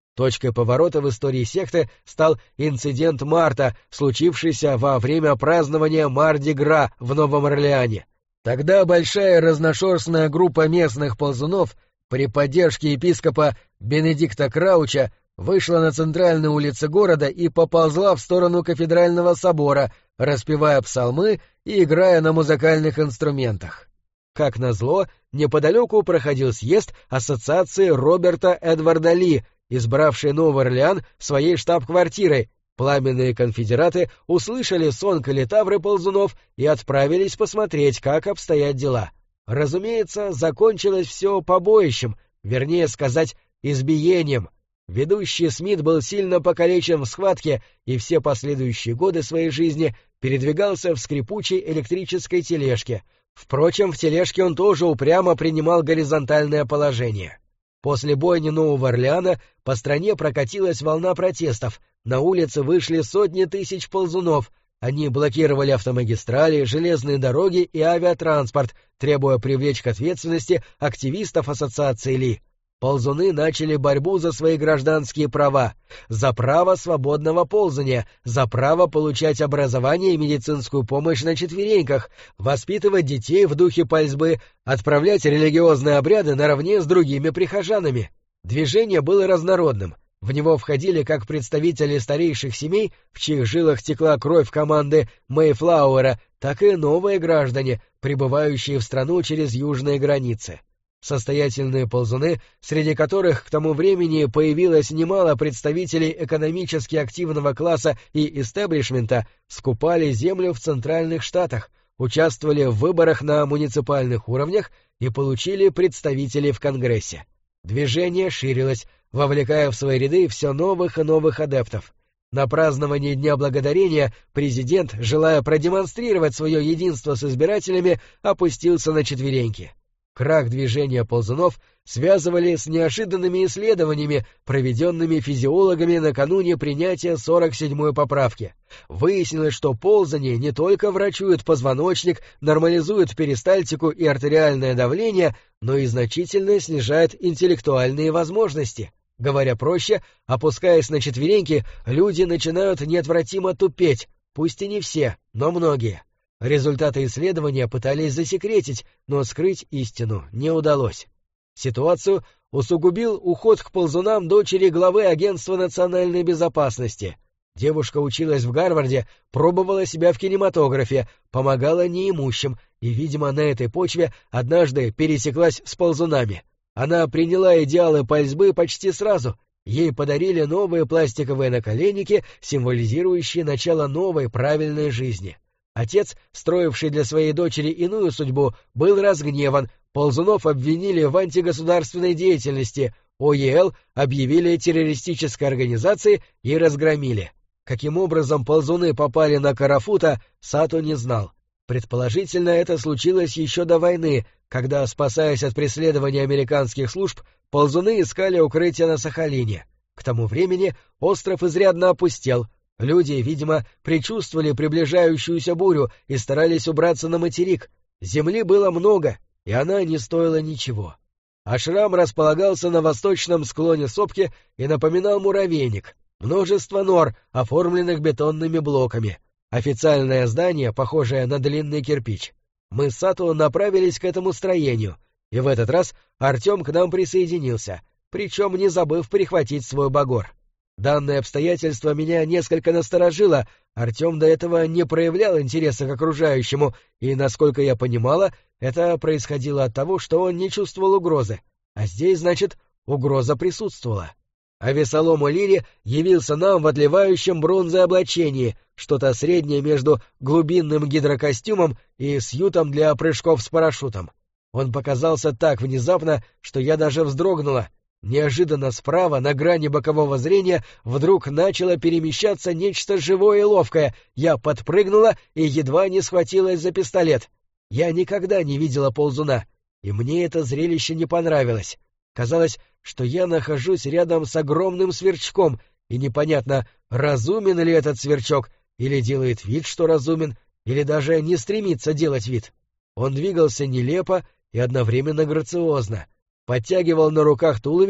Точкой поворота в истории секты стал инцидент марта, случившийся во время празднования Марди-Гра в Новом Орлеане. Тогда большая разношерстная группа местных ползунов при поддержке епископа Бенедикта Крауча вышла на центральные улицы города и поползла в сторону кафедрального собора, распевая псалмы и играя на музыкальных инструментах. Как назло, неподалеку проходил съезд ассоциации Роберта Эдварда Ли, избравший Новый Орлеан своей штаб-квартирой. Пламенные конфедераты услышали сон калитавры ползунов и отправились посмотреть, как обстоят дела. Разумеется, закончилось все побоищем, вернее сказать, избиением. Ведущий Смит был сильно покалечен в схватке и все последующие годы своей жизни передвигался в скрипучей электрической тележке. Впрочем, в тележке он тоже упрямо принимал горизонтальное положение. После бойни Нового Орлеана по стране прокатилась волна протестов, на улицы вышли сотни тысяч ползунов, они блокировали автомагистрали, железные дороги и авиатранспорт, требуя привлечь к ответственности активистов ассоциации Ли. Ползуны начали борьбу за свои гражданские права, за право свободного ползания, за право получать образование и медицинскую помощь на четвереньках, воспитывать детей в духе пальбы, отправлять религиозные обряды наравне с другими прихожанами. Движение было разнородным. В него входили как представители старейших семей, в чьих жилах текла кровь команды Мэйфлауэра, так и новые граждане, прибывающие в страну через южные границы. Состоятельные ползуны, среди которых к тому времени появилось немало представителей экономически активного класса и истеблишмента, скупали землю в Центральных Штатах, участвовали в выборах на муниципальных уровнях и получили представителей в Конгрессе. Движение ширилось, вовлекая в свои ряды все новых и новых адептов. На праздновании Дня Благодарения президент, желая продемонстрировать свое единство с избирателями, опустился на четвереньки. Крах движения ползунов связывали с неожиданными исследованиями, проведенными физиологами накануне принятия 47-й поправки. Выяснилось, что ползание не только врачует позвоночник, нормализует перистальтику и артериальное давление, но и значительно снижает интеллектуальные возможности. Говоря проще, опускаясь на четвереньки, люди начинают неотвратимо тупеть, пусть и не все, но многие. Результаты исследования пытались засекретить, но скрыть истину не удалось. Ситуацию усугубил уход к ползунам дочери главы Агентства национальной безопасности. Девушка училась в Гарварде, пробовала себя в кинематографе, помогала неимущим и, видимо, на этой почве однажды пересеклась с ползунами. Она приняла идеалы пальбы почти сразу. Ей подарили новые пластиковые наколенники, символизирующие начало новой правильной жизни. Отец, строивший для своей дочери иную судьбу, был разгневан, ползунов обвинили в антигосударственной деятельности, ОЕЛ объявили террористической организацией и разгромили. Каким образом ползуны попали на Карафута, Сато не знал. Предположительно, это случилось еще до войны, когда, спасаясь от преследования американских служб, ползуны искали укрытие на Сахалине. К тому времени остров изрядно опустел. Люди, видимо, предчувствовали приближающуюся бурю и старались убраться на материк. Земли было много, и она не стоила ничего. Ашрам располагался на восточном склоне сопки и напоминал муравейник. Множество нор, оформленных бетонными блоками. Официальное здание, похожее на длинный кирпич. Мы с Сато направились к этому строению, и в этот раз Артем к нам присоединился, причем не забыв прихватить свой багор. Данное обстоятельство меня несколько насторожило, Артем до этого не проявлял интереса к окружающему, и, насколько я понимала, это происходило от того, что он не чувствовал угрозы, а здесь, значит, угроза присутствовала. А Весолом О'Лири явился нам в отливающем бронзой облачении, что-то среднее между глубинным гидрокостюмом и сьютом для прыжков с парашютом. Он показался так внезапно, что я даже вздрогнула. Неожиданно справа, на грани бокового зрения, вдруг начало перемещаться нечто живое и ловкое. Я подпрыгнула и едва не схватилась за пистолет. Я никогда не видела ползуна, и мне это зрелище не понравилось. Казалось, что я нахожусь рядом с огромным сверчком, и непонятно, разумен ли этот сверчок, или делает вид, что разумен, или даже не стремится делать вид. Он двигался нелепо и одновременно грациозно. Подтягивал на руках туловище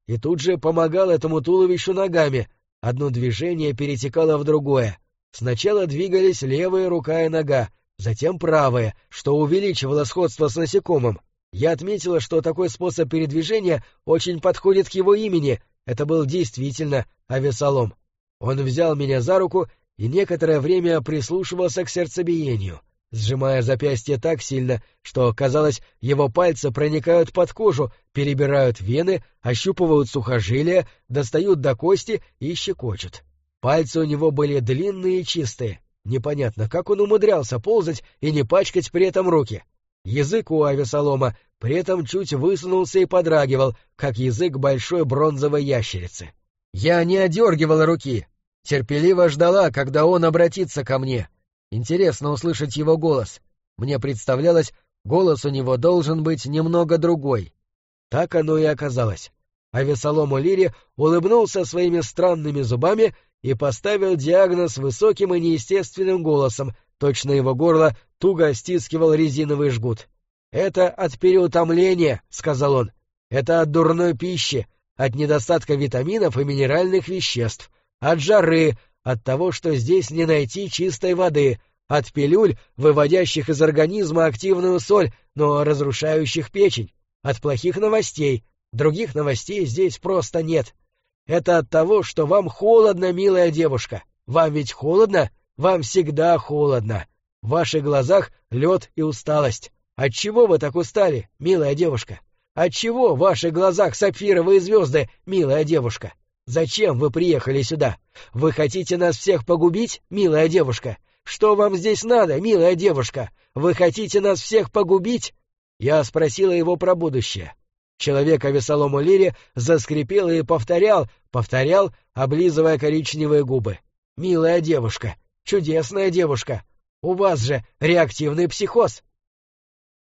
и тут же помогал этому туловищу ногами. Одно движение перетекало в другое. Сначала двигались левая рука и нога, затем правая, что увеличивало сходство с насекомым. Я отметила, что такой способ передвижения очень подходит к его имени. Это был действительно Авесолом. Он взял меня за руку и некоторое время прислушивался к сердцебиению, сжимая запястье так сильно, что, казалось, его пальцы проникают под кожу, перебирают вены, ощупывают сухожилия, достают до кости и щекочут. Пальцы у него были длинные и чистые. Непонятно, как он умудрялся ползать и не пачкать при этом руки. Язык у Авесолома при этом чуть высунулся и подрагивал, как язык большой бронзовой ящерицы. Я не одергивала руки, терпеливо ждала, когда он обратится ко мне. Интересно услышать его голос. Мне представлялось, голос у него должен быть немного другой. Так оно и оказалось. Авесолом Олири улыбнулся своими странными зубами и поставил диагноз высоким и неестественным голосом, точно его горло туго стискивал резиновый жгут. «Это от переутомления», — сказал он. «Это от дурной пищи, от недостатка витаминов и минеральных веществ, от жары, от того, что здесь не найти чистой воды, от пилюль, выводящих из организма активную соль, но разрушающих печень, от плохих новостей. Других новостей здесь просто нет. Это от того, что вам холодно, милая девушка. Вам ведь холодно? Вам всегда холодно. В ваших глазах лед и усталость. Отчего вы так устали, милая девушка? Отчего в ваших глазах сапфировые звезды, милая девушка? Зачем вы приехали сюда? Вы хотите нас всех погубить, милая девушка? Что вам здесь надо, милая девушка? Вы хотите нас всех погубить?» Я спросила его про будущее. Человек Авесолом Олири заскрипел и повторял, облизывая коричневые губы. «Милая девушка, чудесная девушка, у вас же реактивный психоз.